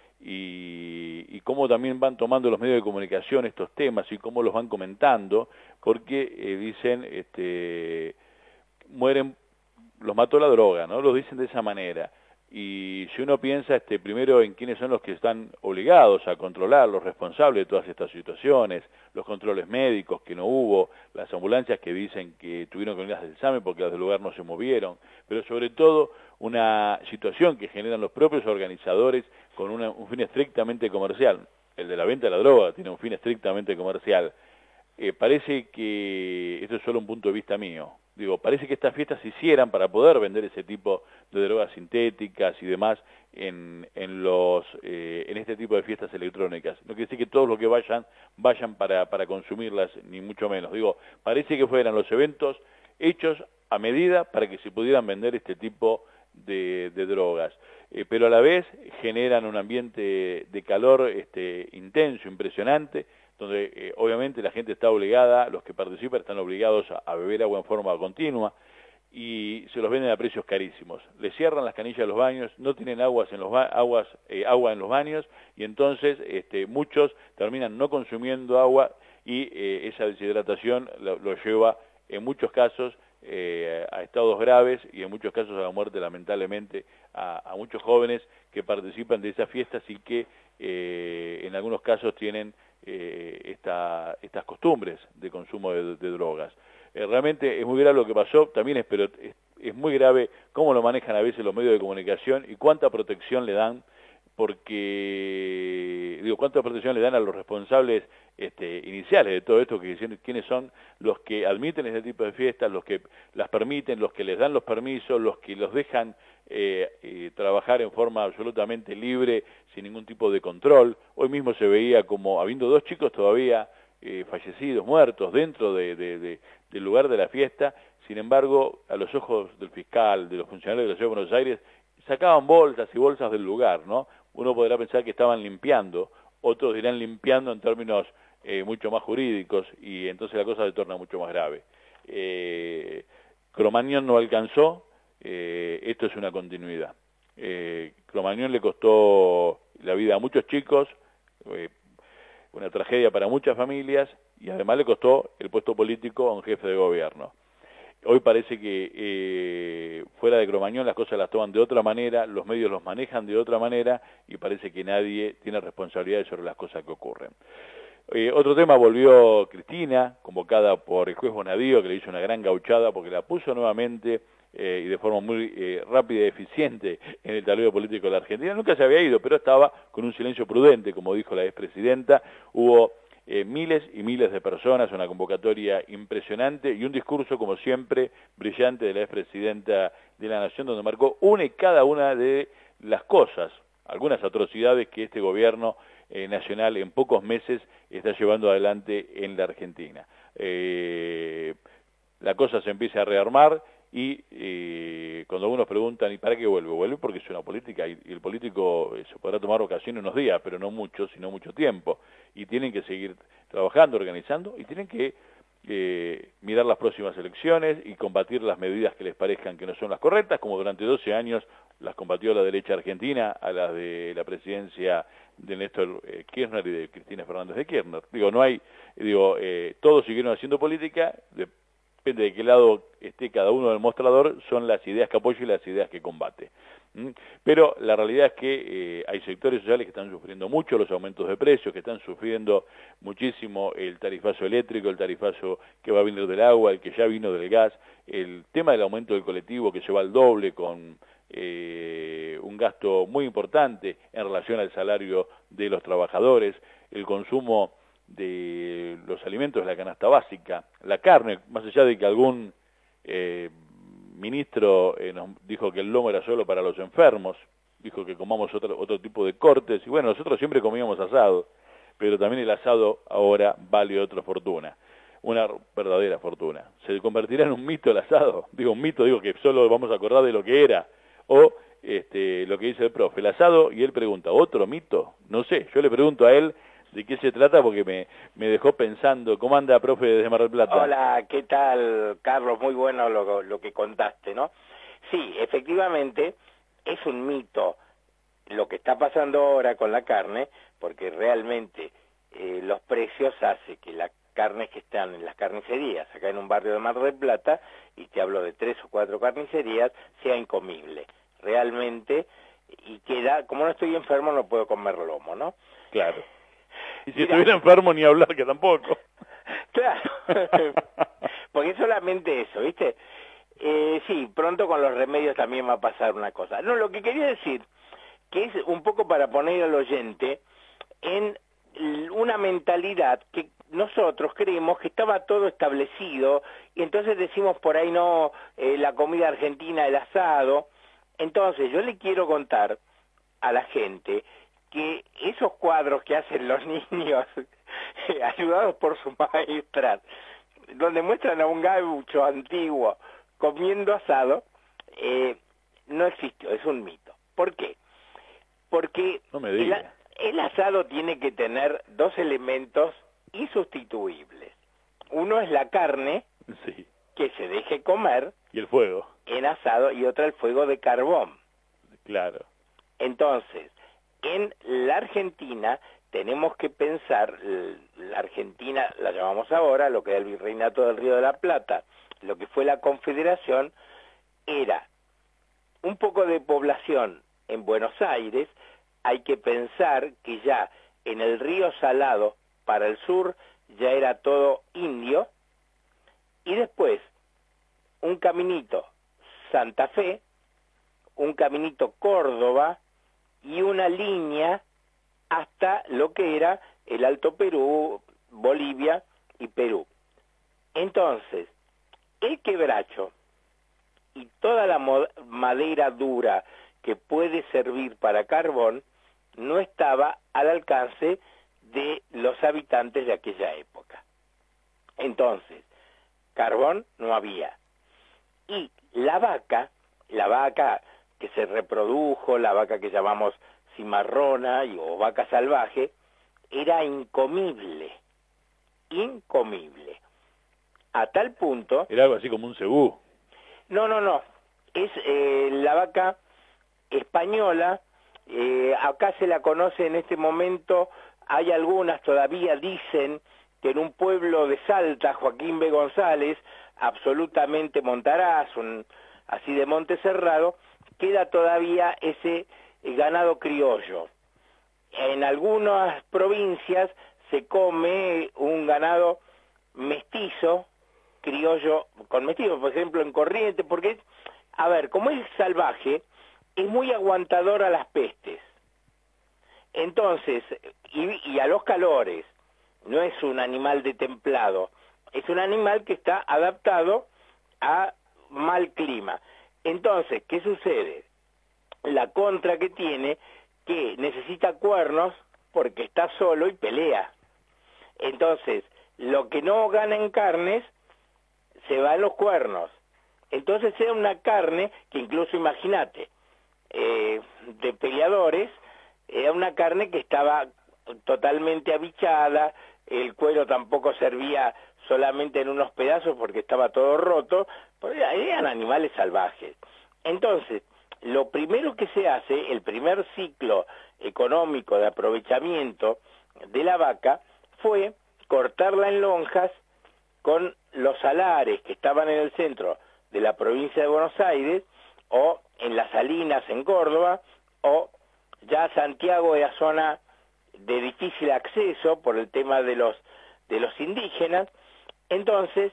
Y, y cómo también van tomando los medios de comunicación estos temas y cómo los van comentando, porque eh, dicen, este, mueren, los mató la droga, ¿no? Los dicen de esa manera. Y si uno piensa este, primero en quiénes son los que están obligados a controlar, los responsables de todas estas situaciones, los controles médicos que no hubo, las ambulancias que dicen que tuvieron que venir del examen porque las del lugar no se movieron, pero sobre todo una situación que generan los propios organizadores con una, un fin estrictamente comercial. El de la venta de la droga tiene un fin estrictamente comercial. Eh, parece que, esto es solo un punto de vista mío, digo, parece que estas fiestas se hicieran para poder vender ese tipo de drogas sintéticas y demás en, en, los, eh, en este tipo de fiestas electrónicas. No quiere decir que todos los que vayan, vayan para, para consumirlas, ni mucho menos. Digo, parece que fueran los eventos hechos a medida para que se pudieran vender este tipo de, de drogas. Eh, pero a la vez generan un ambiente de calor este, intenso, impresionante, donde eh, obviamente la gente está obligada, los que participan están obligados a, a beber agua en forma continua y se los venden a precios carísimos. Les cierran las canillas de los baños, no tienen aguas en los ba aguas, eh, agua en los baños y entonces este, muchos terminan no consumiendo agua y eh, esa deshidratación lo, lo lleva en muchos casos eh, a estados graves y en muchos casos a la muerte, lamentablemente, a, a muchos jóvenes que participan de esas fiestas y que eh, en algunos casos tienen Eh, esta, estas costumbres de consumo de, de drogas. Eh, realmente es muy grave lo que pasó, también es, pero es, es muy grave cómo lo manejan a veces los medios de comunicación y cuánta protección le dan, porque, digo, cuánta protección le dan a los responsables este, iniciales de todo esto, que dicen quiénes son los que admiten este tipo de fiestas, los que las permiten, los que les dan los permisos, los que los dejan eh, eh, trabajar en forma absolutamente libre, sin ningún tipo de control. Hoy mismo se veía como habiendo dos chicos todavía eh, fallecidos, muertos, dentro de, de, de, del lugar de la fiesta. Sin embargo, a los ojos del fiscal, de los funcionarios de la Ciudad de Buenos Aires, sacaban bolsas y bolsas del lugar, ¿no? Uno podrá pensar que estaban limpiando, otros dirán limpiando en términos eh, mucho más jurídicos, y entonces la cosa se torna mucho más grave. Eh, Cromañón no alcanzó, eh, esto es una continuidad. Eh, Cromañón le costó la vida a muchos chicos, eh, una tragedia para muchas familias, y además le costó el puesto político a un jefe de gobierno. Hoy parece que eh, fuera de Cromañón las cosas las toman de otra manera, los medios los manejan de otra manera, y parece que nadie tiene responsabilidades sobre las cosas que ocurren. Eh, otro tema, volvió Cristina, convocada por el juez Bonadío, que le hizo una gran gauchada porque la puso nuevamente eh, y de forma muy eh, rápida y eficiente en el tablero político de la Argentina. Nunca se había ido, pero estaba con un silencio prudente, como dijo la expresidenta. Hubo eh, miles y miles de personas, una convocatoria impresionante y un discurso, como siempre, brillante de la expresidenta de la Nación, donde marcó una y cada una de las cosas, algunas atrocidades que este gobierno eh, nacional en pocos meses está llevando adelante en la Argentina. Eh, la cosa se empieza a rearmar y eh, cuando algunos preguntan, ¿y para qué vuelve? Vuelve porque es una política y, y el político eh, se podrá tomar vacaciones unos días, pero no mucho, sino mucho tiempo. Y tienen que seguir trabajando, organizando y tienen que eh, mirar las próximas elecciones y combatir las medidas que les parezcan que no son las correctas, como durante doce años las combatió la derecha argentina a las de la presidencia de Néstor eh, Kirchner y de Cristina Fernández de Kirchner. Digo, no hay, digo, eh, todos siguieron haciendo política, depende de qué lado esté cada uno del mostrador, son las ideas que apoya y las ideas que combate. ¿Mm? Pero la realidad es que eh, hay sectores sociales que están sufriendo mucho los aumentos de precios, que están sufriendo muchísimo el tarifazo eléctrico, el tarifazo que va a venir del agua, el que ya vino del gas, el tema del aumento del colectivo que se va al doble con Eh, un gasto muy importante en relación al salario de los trabajadores, el consumo de los alimentos de la canasta básica, la carne, más allá de que algún eh, ministro eh, nos dijo que el lomo era solo para los enfermos, dijo que comamos otro, otro tipo de cortes, y bueno, nosotros siempre comíamos asado, pero también el asado ahora vale otra fortuna, una verdadera fortuna. ¿Se convertirá en un mito el asado? Digo un mito, digo que solo vamos a acordar de lo que era, o este, lo que dice el profe, el asado, y él pregunta, ¿otro mito? No sé, yo le pregunto a él de qué se trata porque me, me dejó pensando. ¿Cómo anda, profe, desde Mar del Plata? Hola, ¿qué tal, Carlos? Muy bueno lo, lo que contaste, ¿no? Sí, efectivamente, es un mito lo que está pasando ahora con la carne, porque realmente eh, los precios hacen que las carnes que están en las carnicerías, acá en un barrio de Mar del Plata, y te hablo de tres o cuatro carnicerías, sea incomible. Realmente, y queda, como no estoy enfermo, no puedo comer lomo, ¿no? Claro. Y si Mira, estuviera enfermo, ni hablar, que tampoco. Claro, porque es solamente eso, ¿viste? Eh, sí, pronto con los remedios también va a pasar una cosa. No, lo que quería decir, que es un poco para poner al oyente en una mentalidad que nosotros creemos que estaba todo establecido, y entonces decimos por ahí no, eh, la comida argentina, el asado. Entonces yo le quiero contar a la gente que esos cuadros que hacen los niños, ayudados por sus maestras, donde muestran a un gaucho antiguo comiendo asado, eh, no existió, es un mito. ¿Por qué? Porque no me el, diga. el asado tiene que tener dos elementos insustituibles. Uno es la carne, sí, que se deje comer, y el fuego en asado, y otra el fuego de carbón. Claro. Entonces, en la Argentina tenemos que pensar, la Argentina la llamamos ahora, lo que era el Virreinato del Río de la Plata, lo que fue la Confederación, era un poco de población en Buenos Aires. Hay que pensar que ya en el río Salado, para el sur, ya era todo indio, y después un caminito Santa Fe, un caminito Córdoba, y una línea hasta lo que era el Alto Perú, Bolivia y Perú. Entonces, el quebracho y toda la madera dura que puede servir para carbón no estaba al alcance de los habitantes de aquella época. Entonces, carbón no había. Y la vaca, la vaca que se reprodujo, la vaca que llamamos cimarrona y, o vaca salvaje, era incomible, incomible. A tal punto... Era algo así como un cebú. No, no, no. Es eh, la vaca española, eh, acá se la conoce en este momento, hay algunas todavía dicen que en un pueblo de Salta, Joaquín B. González, absolutamente Montaraz, un, así de Monte Cerrado, queda todavía ese ganado criollo. En algunas provincias se come un ganado mestizo, criollo, con mestizo, por ejemplo, en Corrientes, porque, a ver, como es salvaje, es muy aguantador a las pestes. Entonces, y, y a los calores, no es un animal de templado, es un animal que está adaptado a mal clima. Entonces, ¿qué sucede? La contra que tiene, que necesita cuernos porque está solo y pelea. Entonces, lo que no gana en carnes, se va en los cuernos. Entonces era una carne que incluso, imagínate, eh, de peleadores, era una carne que estaba totalmente abichada, el cuero tampoco servía solamente en unos pedazos porque estaba todo roto, porque eran animales salvajes. Entonces, lo primero que se hace, el primer ciclo económico de aprovechamiento de la vaca, fue cortarla en lonjas con los salares que estaban en el centro de la provincia de Buenos Aires, o en las Salinas en Córdoba, o ya Santiago era zona de difícil acceso por el tema de los de los indígenas. Entonces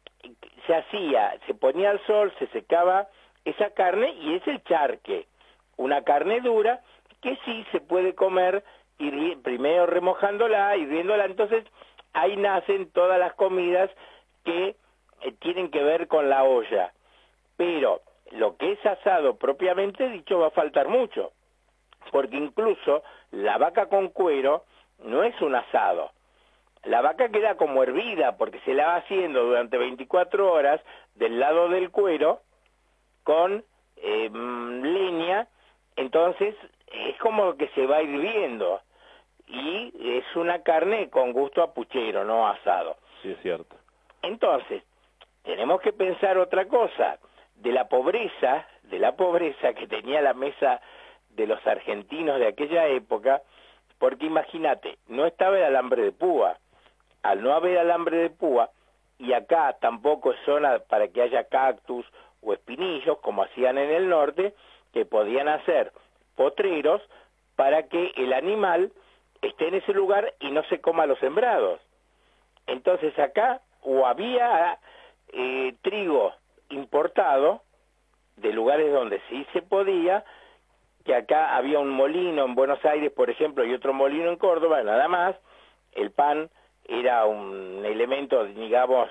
se hacía, se ponía al sol, se secaba esa carne y es el charque, una carne dura que sí se puede comer y primero remojándola, hirviéndola. Entonces ahí nacen todas las comidas que eh, tienen que ver con la olla, pero lo que es asado propiamente dicho va a faltar mucho, porque incluso la vaca con cuero no es un asado. La vaca queda como hervida porque se la va haciendo durante veinticuatro horas del lado del cuero con eh, leña, entonces es como que se va hirviendo y es una carne con gusto a puchero, no asado. Sí, es cierto. Entonces, tenemos que pensar otra cosa, de la pobreza, de la pobreza que tenía la mesa de los argentinos de aquella época, porque imagínate, no estaba el alambre de púa. Al no haber alambre de púa, y acá tampoco es zona para que haya cactus o espinillos, como hacían en el norte, que podían hacer potreros para que el animal esté en ese lugar y no se coma los sembrados. Entonces acá o había eh, trigo importado de lugares donde sí se podía, que acá había un molino en Buenos Aires, por ejemplo, y otro molino en Córdoba, nada más. El pan era un elemento, digamos,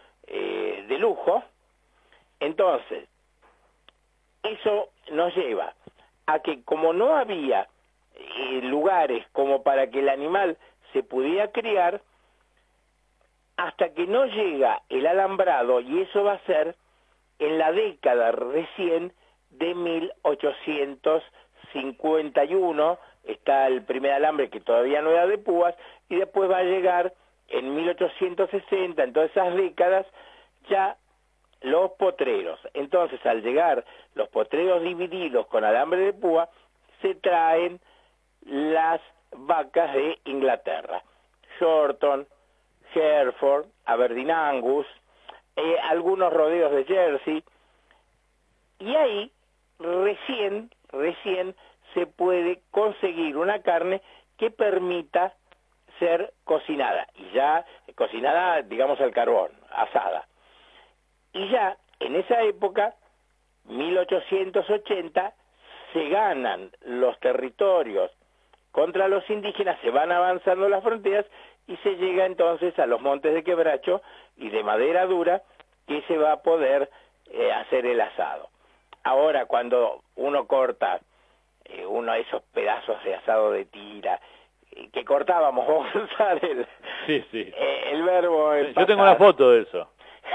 eh, de lujo. Entonces, eso nos lleva a que como no había eh, lugares como para que el animal se pudiera criar, hasta que no llega el alambrado, y eso va a ser en la década recién de mil ochocientos cincuenta y uno, está el primer alambre que todavía no era de púas, y después va a llegar en mil ochocientos sesenta, en todas esas décadas, ya los potreros. Entonces, al llegar los potreros divididos con alambre de púa, se traen las vacas de Inglaterra, Shorton, Hereford, Aberdeen Angus, eh, algunos rodeos de Jersey, y ahí recién, recién se puede conseguir una carne que permita ser cocinada, y ya cocinada, digamos, al carbón, asada. Y ya en esa época, mil ochocientos ochenta, se ganan los territorios contra los indígenas, se van avanzando las fronteras y se llega entonces a los montes de quebracho y de madera dura que se va a poder eh, hacer el asado. Ahora, cuando uno corta eh, uno de esos pedazos de asado de tira, eh, que cortábamos, vamos a usar el, sí, sí. Eh, el verbo... Yo pasar. Tengo una foto de eso.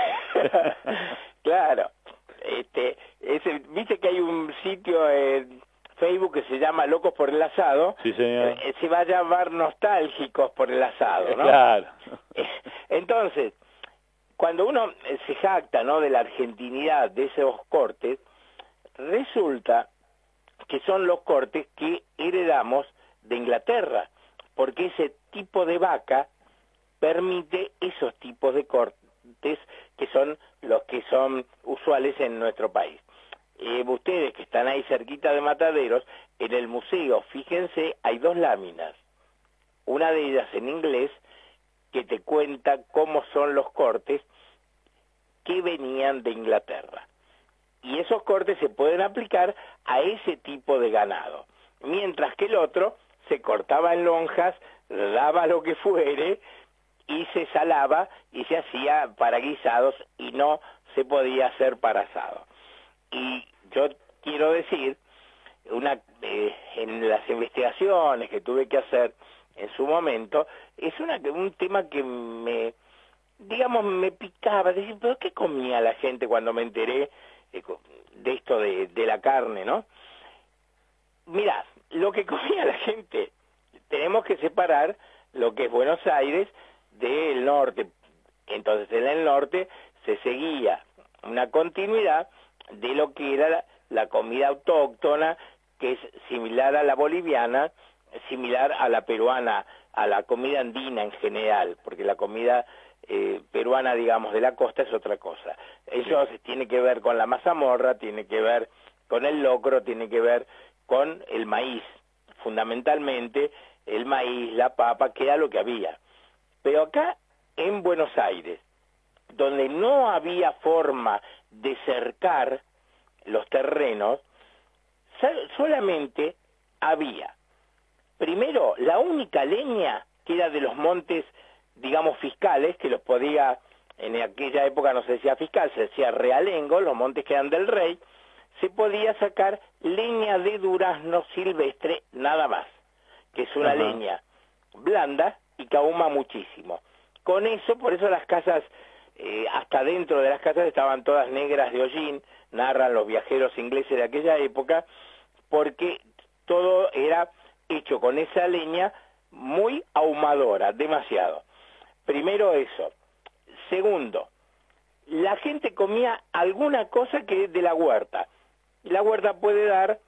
Claro. Este, ese, ¿viste que hay un sitio en Facebook que se llama Locos por el Asado? Sí, señor. Eh, se va a llamar Nostálgicos por el Asado, ¿no? Claro. Entonces, cuando uno se jacta, ¿no?, de la argentinidad de esos cortes, resulta que son los cortes que heredamos de Inglaterra, porque ese tipo de vaca permite esos tipos de cortes que son los que son usuales en nuestro país. Eh, ustedes que están ahí cerquita de Mataderos, en el museo, fíjense, hay dos láminas. una de ellas en inglés, que te cuenta cómo son los cortes que venían de Inglaterra. Y esos cortes se pueden aplicar a ese tipo de ganado. Mientras que el otro se cortaba en lonjas, daba lo que fuere, y se salaba y se hacía para guisados y no se podía hacer para asado. Y yo quiero decir, una eh, en las investigaciones que tuve que hacer en su momento, es una, un tema que me, digamos, me picaba, decir, ¿pero qué comía la gente cuando me enteré eh, de esto de, de la carne, no? Mirá, lo que comía la gente, tenemos que separar lo que es Buenos Aires del norte. Entonces, en el norte se seguía una continuidad de lo que era la, la comida autóctona, que es similar a la boliviana, similar a la peruana, a la comida andina en general, porque la comida eh, peruana, digamos, de la costa es otra cosa. Eso sí. Tiene que ver con la mazamorra, tiene que ver con el locro, tiene que ver con el maíz, fundamentalmente el maíz, la papa, que era lo que había. Pero acá en Buenos Aires, donde no había forma de cercar los terrenos, solamente había, primero, la única leña que era de los montes, digamos, fiscales, que los podía, en aquella época no se decía fiscal, se decía realengo, los montes que eran del rey, se podía sacar leña de durazno silvestre, nada más, que es una Ajá. leña blanda y que ahuma muchísimo. Con eso, por eso las casas, eh, hasta dentro de las casas estaban todas negras de hollín, narran los viajeros ingleses de aquella época, porque todo era hecho con esa leña muy ahumadora, demasiado. Primero eso. Segundo, la gente comía alguna cosa que es de la huerta. La huerta puede dar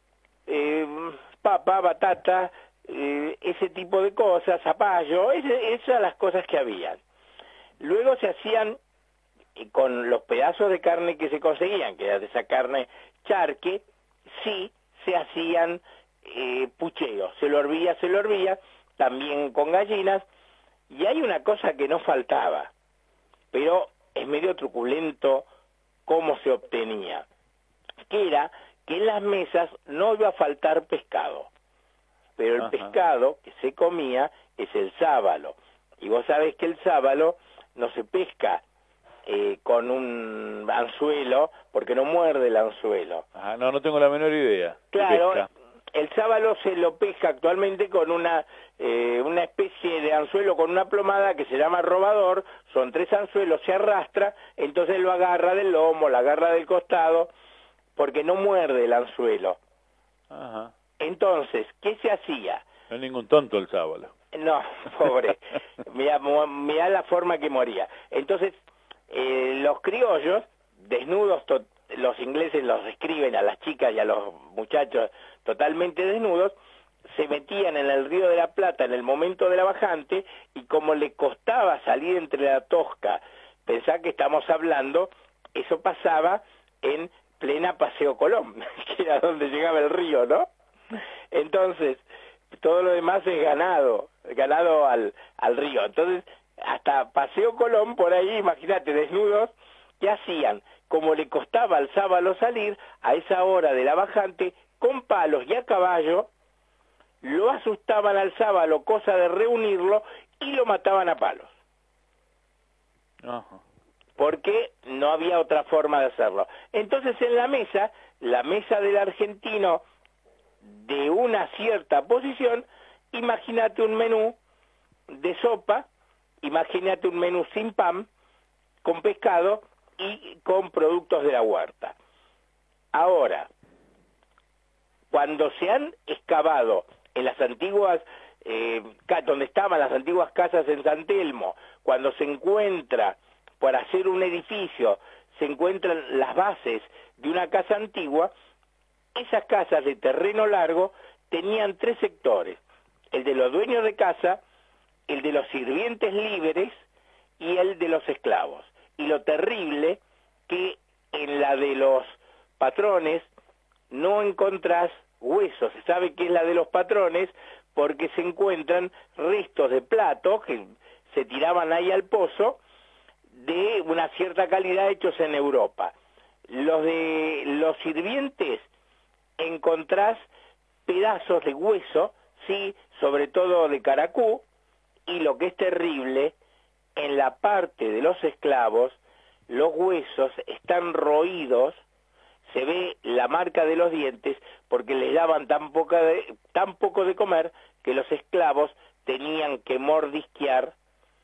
eh, papa, batata, eh, ese tipo de cosas, zapallo, ese, esas las cosas que habían. Luego se hacían eh, con los pedazos de carne que se conseguían, que era de esa carne charque, sí se hacían eh, pucheos, se lo hervía, se lo hervía, también con gallinas, y hay una cosa que no faltaba, pero es medio truculento cómo se obtenía, que era que en las mesas no iba a faltar pescado, pero el Ajá. pescado que se comía es el sábalo, y vos sabés que el sábalo no se pesca eh, con un anzuelo, porque no muerde el anzuelo. Ajá, no, no tengo la menor idea. Claro, el sábalo se lo pesca actualmente con una eh, una especie de anzuelo con una plomada que se llama robador, son tres anzuelos, se arrastra, entonces lo agarra del lomo, lo agarra del costado, porque no muerde el anzuelo. Ajá. Entonces, ¿qué se hacía? No es ningún tonto el sábalo. No, pobre, mirá, mirá la forma que moría. Entonces, eh, los criollos, desnudos, los ingleses los describen a las chicas y a los muchachos totalmente desnudos, se metían en el Río de la Plata en el momento de la bajante, y como le costaba salir entre la tosca, pensá que estamos hablando, eso pasaba en plena Paseo Colón, que era donde llegaba el río, ¿no? Entonces, todo lo demás es ganado, ganado al, al río. Entonces, hasta Paseo Colón, por ahí, imagínate, desnudos, ¿qué hacían? Como le costaba al sábalo salir, a esa hora de la bajante, con palos y a caballo, lo asustaban al sábalo, cosa de reunirlo, y lo mataban a palos. Ajá. Porque no había otra forma de hacerlo. Entonces, en la mesa, la mesa del argentino de una cierta posición, imagínate un menú de sopa, imagínate un menú sin pan, con pescado y con productos de la huerta. Ahora, cuando se han excavado en las antiguas, eh, donde estaban las antiguas casas en San Telmo, cuando se encuentra, para hacer un edificio, se encuentran las bases de una casa antigua, esas casas de terreno largo tenían tres sectores: el de los dueños de casa, el de los sirvientes libres y el de los esclavos. Y lo terrible, que en la de los patrones no encontrás huesos. Se sabe que es la de los patrones porque se encuentran restos de platos que se tiraban ahí al pozo de una cierta calidad hechos en Europa. Los de los sirvientes encontrás pedazos de hueso, sí, sobre todo de caracú, y lo que es terrible, en la parte de los esclavos, los huesos están roídos, se ve la marca de los dientes, porque les daban tan, poca de, tan poco de comer que los esclavos tenían que mordisquear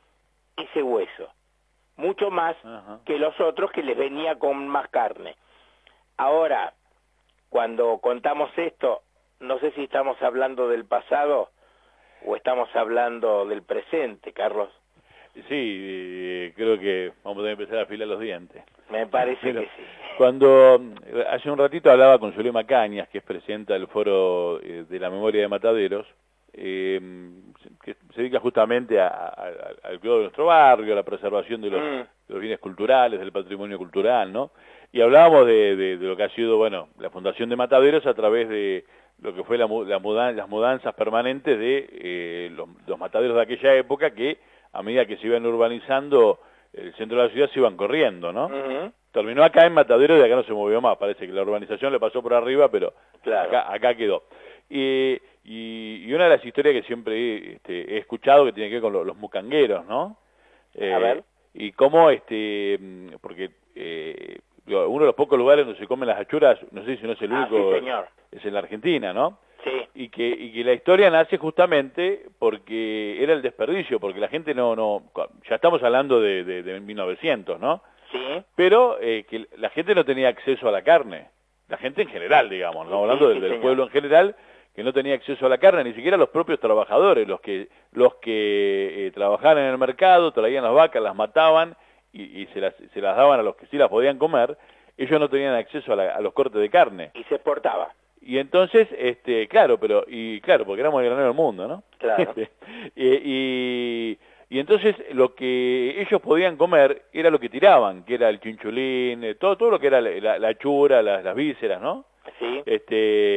ese hueso, mucho más Ajá. que los otros que les venía con más carne. Ahora, cuando contamos esto, no sé si estamos hablando del pasado o estamos hablando del presente, Carlos. Sí, eh, creo que vamos a empezar a afilar los dientes. Me parece Pero, que sí. Cuando hace un ratito hablaba con Zulema Cañas, que es presidenta del Foro eh, de la Memoria de Mataderos, eh, que se dedica justamente a, a, al cuidado de nuestro barrio, a la preservación de los, mm. de los bienes culturales, del patrimonio cultural, ¿no? Y hablábamos de, de, de lo que ha sido, bueno, la Fundación de Mataderos a través de lo que fue la, la mudan las mudanzas permanentes de eh, los, los mataderos de aquella época que, a medida que se iban urbanizando, el centro de la ciudad se iban corriendo, ¿no? Uh-huh. Terminó acá en Mataderos y acá no se movió más, parece que la urbanización le pasó por arriba, pero claro. acá, acá quedó. Y, y, y una de las historias que siempre este, he escuchado que tiene que ver con los, los mucangueros, ¿no? Eh, a ver. Y cómo, este, porque eh, uno de los pocos lugares donde se comen las achuras, no sé si no es el único, ah, sí, señor. Es en la Argentina, ¿no? Sí. Y que, y que la historia nace justamente porque era el desperdicio, porque la gente no, no ya estamos hablando de, de, de mil novecientos, ¿no? Sí. Pero eh, que la gente no tenía acceso a la carne, la gente en general, digamos, ¿no? Sí, Hablando sí, del, del señor. pueblo en general, que no tenía acceso a la carne, ni siquiera los propios trabajadores, los que los que eh, trabajaban en el mercado, traían las vacas, las mataban y, y se, las, se las daban a los que sí las podían comer, ellos no tenían acceso a, la, a los cortes de carne. Y se exportaba. Y entonces, este, claro, pero, y claro, porque éramos el granero del mundo, ¿no? Claro. y, y, y entonces lo que ellos podían comer era lo que tiraban, que era el chinchulín, eh, todo, todo lo que era la, la, la chura, las, las vísceras, ¿no? Sí. Este,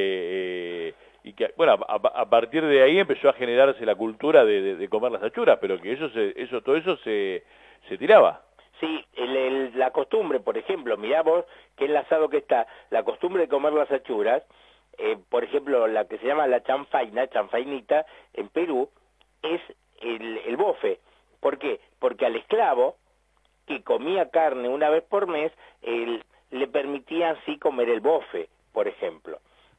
eh, y que, bueno, a, a partir de ahí empezó a generarse la cultura de, de, de comer las achuras, pero que eso, se, eso todo eso se, se tiraba. Sí, el, el, la costumbre, por ejemplo, mirá vos qué enlazado que está, la costumbre de comer las achuras, eh, por ejemplo, la que se llama la chanfaina, chanfainita, en Perú, es el, el bofe. ¿Por qué? Porque al esclavo que comía carne una vez por mes, el, le permitían sí comer el bofe, por ejemplo.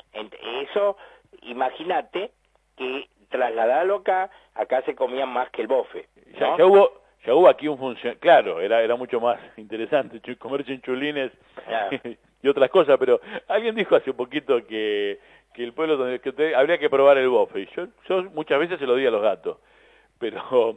Eso, imagínate que trasladarlo acá, acá se comía más que el bofe, ¿no? Ya, ya hubo... Ya hubo aquí un función, claro, era era mucho más interesante comer chinchulines claro. y otras cosas, pero alguien dijo hace un poquito que, que el pueblo donde que te, habría que probar el bofe, y yo, yo muchas veces se lo di a los gatos, pero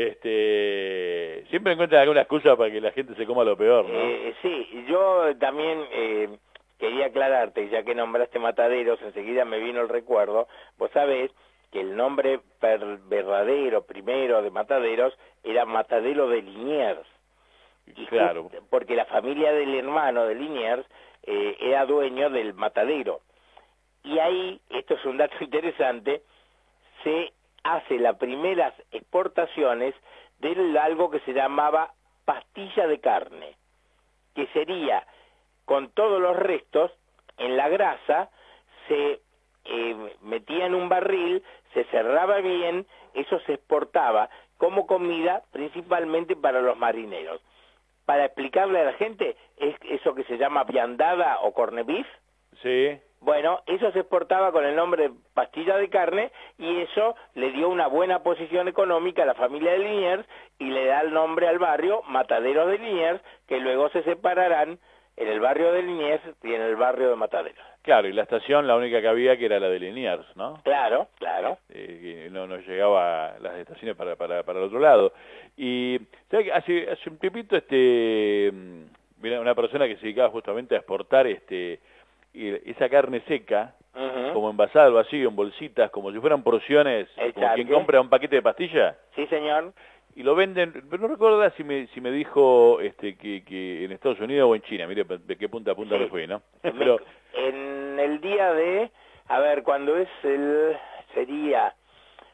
este siempre encuentran alguna excusa para que la gente se coma lo peor, ¿no? Eh, sí, yo también eh, quería aclararte, ya que nombraste Mataderos, enseguida me vino el recuerdo, vos sabés que el nombre per verdadero primero de Mataderos era Matadero de Liniers. Y claro. Porque la familia del hermano de Liniers eh, era dueño del matadero. Y ahí, esto es un dato interesante, se hace las primeras exportaciones de algo que se llamaba pastilla de carne, que sería, con todos los restos, en la grasa, se eh, metía en un barril, se cerraba bien, eso se exportaba como comida principalmente para los marineros. Para explicarle a la gente, es eso que se llama viandada o corned beef. Sí. Bueno, eso se exportaba con el nombre de pastilla de carne y eso le dio una buena posición económica a la familia de Liniers y le da el nombre al barrio Mataderos de Liniers, que luego se separarán en el barrio de Liniers y en el barrio de Mataderos. Claro, y la estación la única que había que era la de Liniers, ¿no? Claro, claro. Eh, no, no llegaba las estaciones para, para, para el otro lado. Y ¿sabes qué? hace hace un tiempito este mira, una persona que se dedicaba justamente a exportar este esa carne seca, uh-huh. como envasada al vacío en bolsitas, como si fueran porciones, el como charque. quien compra un paquete de pastilla. Sí, señor. Y lo venden, pero no recuerdo si me si me dijo este que, que en Estados Unidos o en China, mire de qué punta a punta sí. me fui, ¿no? Pero en el día de, a ver, cuando es el, sería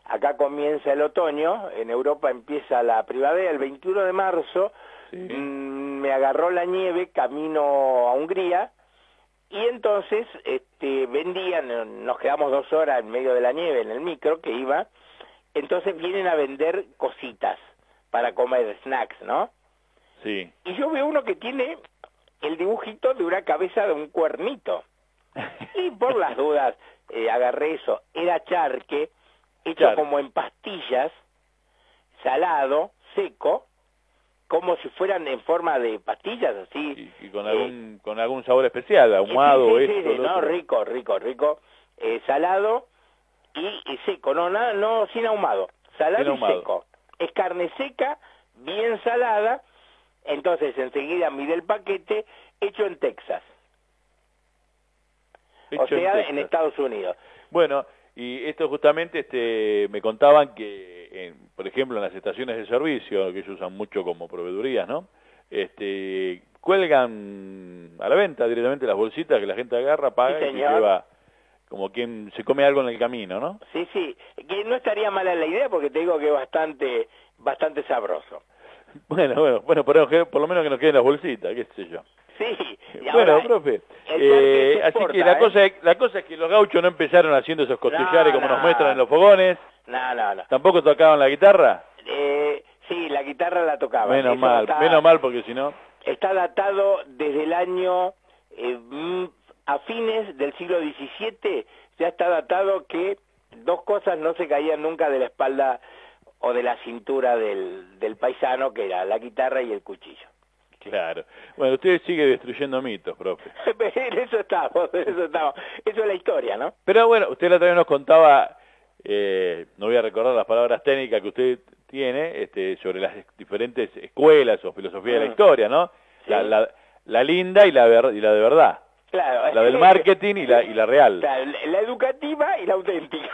acá comienza el otoño, en Europa empieza la primavera, el veintiuno de marzo, sí. mmm, me agarró la nieve camino a Hungría, y entonces este, vendían, nos quedamos dos horas en medio de la nieve en el micro que iba, entonces vienen a vender cositas para comer, snacks, ¿no? Sí. Y yo veo uno que tiene el dibujito de una cabeza de un cuernito. Y por las dudas eh, agarré eso. Era charque, hecho Charque. como en pastillas, salado, seco, como si fueran en forma de pastillas, así. Y, y con, eh, algún, con algún sabor especial, ahumado, sí, sí, esto, sí, sí, lo no, otro. rico, rico, rico. Eh, salado y, y seco, no, nada, no, sin ahumado. Salado Sin ahumado. y seco. Es carne seca, bien salada. Entonces enseguida mide el paquete, hecho en Texas. Hecho o sea, en, en Estados Unidos. Bueno, y esto justamente este, me contaban que, en, por ejemplo, en las estaciones de servicio, que ellos usan mucho como proveedurías, ¿no? Este, cuelgan a la venta directamente las bolsitas que la gente agarra, paga Sí, y se señor. lleva como quien se come algo en el camino, ¿no? Sí, sí, que no estaría mala la idea porque te digo que es bastante, bastante sabroso. Bueno, bueno, bueno, por, por lo menos que nos queden las bolsitas, qué sé yo. Sí, y Bueno, ahora, profe, el eh, charque se así exporta, que la, ¿eh? cosa es, la cosa es que los gauchos no empezaron haciendo esos costillares No, como no. nos muestran en los fogones, No, no, no. tampoco tocaban la guitarra. Eh, sí, la guitarra la tocaba. Menos Eso mal, está, menos mal porque si no... Está datado desde el año, eh, mm, a fines del siglo diecisiete, ya está datado que dos cosas no se caían nunca de la espalda o de la cintura del, del paisano, que era la guitarra y el cuchillo. Claro. Bueno, usted sigue destruyendo mitos, profe. En eso estamos, en eso estamos. Eso es la historia, ¿no? Pero bueno, usted la otra vez nos contaba, eh, no voy a recordar las palabras técnicas que usted tiene, este, sobre las diferentes escuelas o filosofía de la Mm. historia, ¿no? Sí. La, la, la linda y la, ver, y la de verdad. Claro. La del marketing y la, y la real. Claro, la educativa y la auténtica.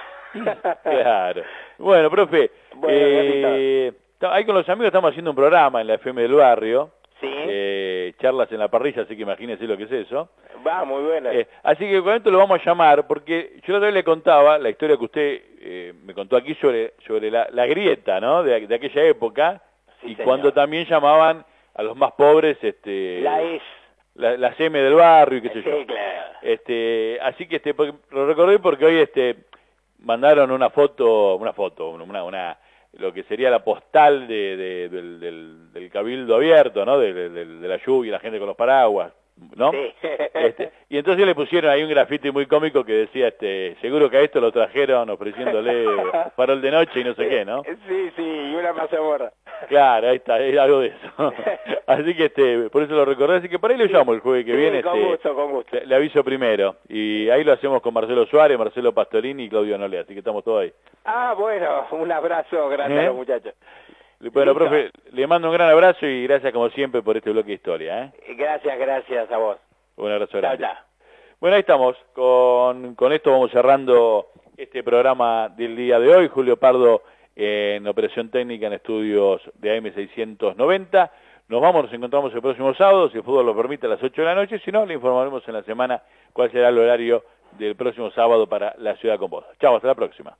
Claro. Bueno, profe, Bueno, eh, ahí con los amigos estamos haciendo un programa en la F M del barrio, Sí. eh, charlas en la parrilla, así que imagínese lo que es eso. Va, muy bueno. Eh, así que con esto lo vamos a llamar, porque yo la otra vez le contaba la historia que usted eh, me contó aquí sobre, sobre la, la grieta, ¿no? De, de aquella época, Sí, y señor. cuando también llamaban a los más pobres, este, La es. la, la C M del barrio, y qué sé yo. Sí, claro. Este, así que este, porque- lo recordé porque hoy este mandaron una foto, una foto, una, una lo que sería la postal de, de- del, del, del cabildo abierto, ¿no? De, de- de- de la lluvia, la gente con los paraguas, ¿no? Sí. Este, y entonces le pusieron ahí un grafiti muy cómico que decía, este, seguro que a esto lo trajeron ofreciéndole farol de noche y no sé qué, ¿no? Sí, sí, y una mazamorra. Claro, ahí está, es algo de eso. Así que este, por eso lo recordé, así que por ahí lo llamo el jueves que Sí, viene. con este, gusto, con gusto. le, le aviso primero. Y ahí lo hacemos con Marcelo Suárez, Marcelo Pastorini y Claudio Nolé, así que estamos todos ahí. Ah, bueno, un abrazo grande ¿Eh? a los muchachos. Bueno, Listo. profe, le mando un gran abrazo y gracias como siempre por este bloque de historia, ¿eh? Gracias, gracias a vos. Un abrazo Chao, grande. chao. Bueno, ahí estamos. Con, con esto vamos cerrando este programa del día de hoy. Julio Pardo en operación técnica en estudios de A M seiscientos noventa. Nos vamos, nos encontramos el próximo sábado, si el fútbol lo permite, a las ocho de la noche. Si no, le informaremos en la semana cuál será el horario del próximo sábado para la Ciudad con Vos. Chao, hasta la próxima.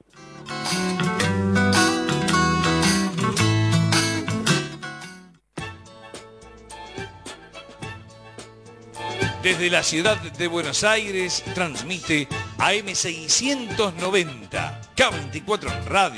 Desde la ciudad de Buenos Aires transmite A M seiscientos noventa, K veinticuatro en radio.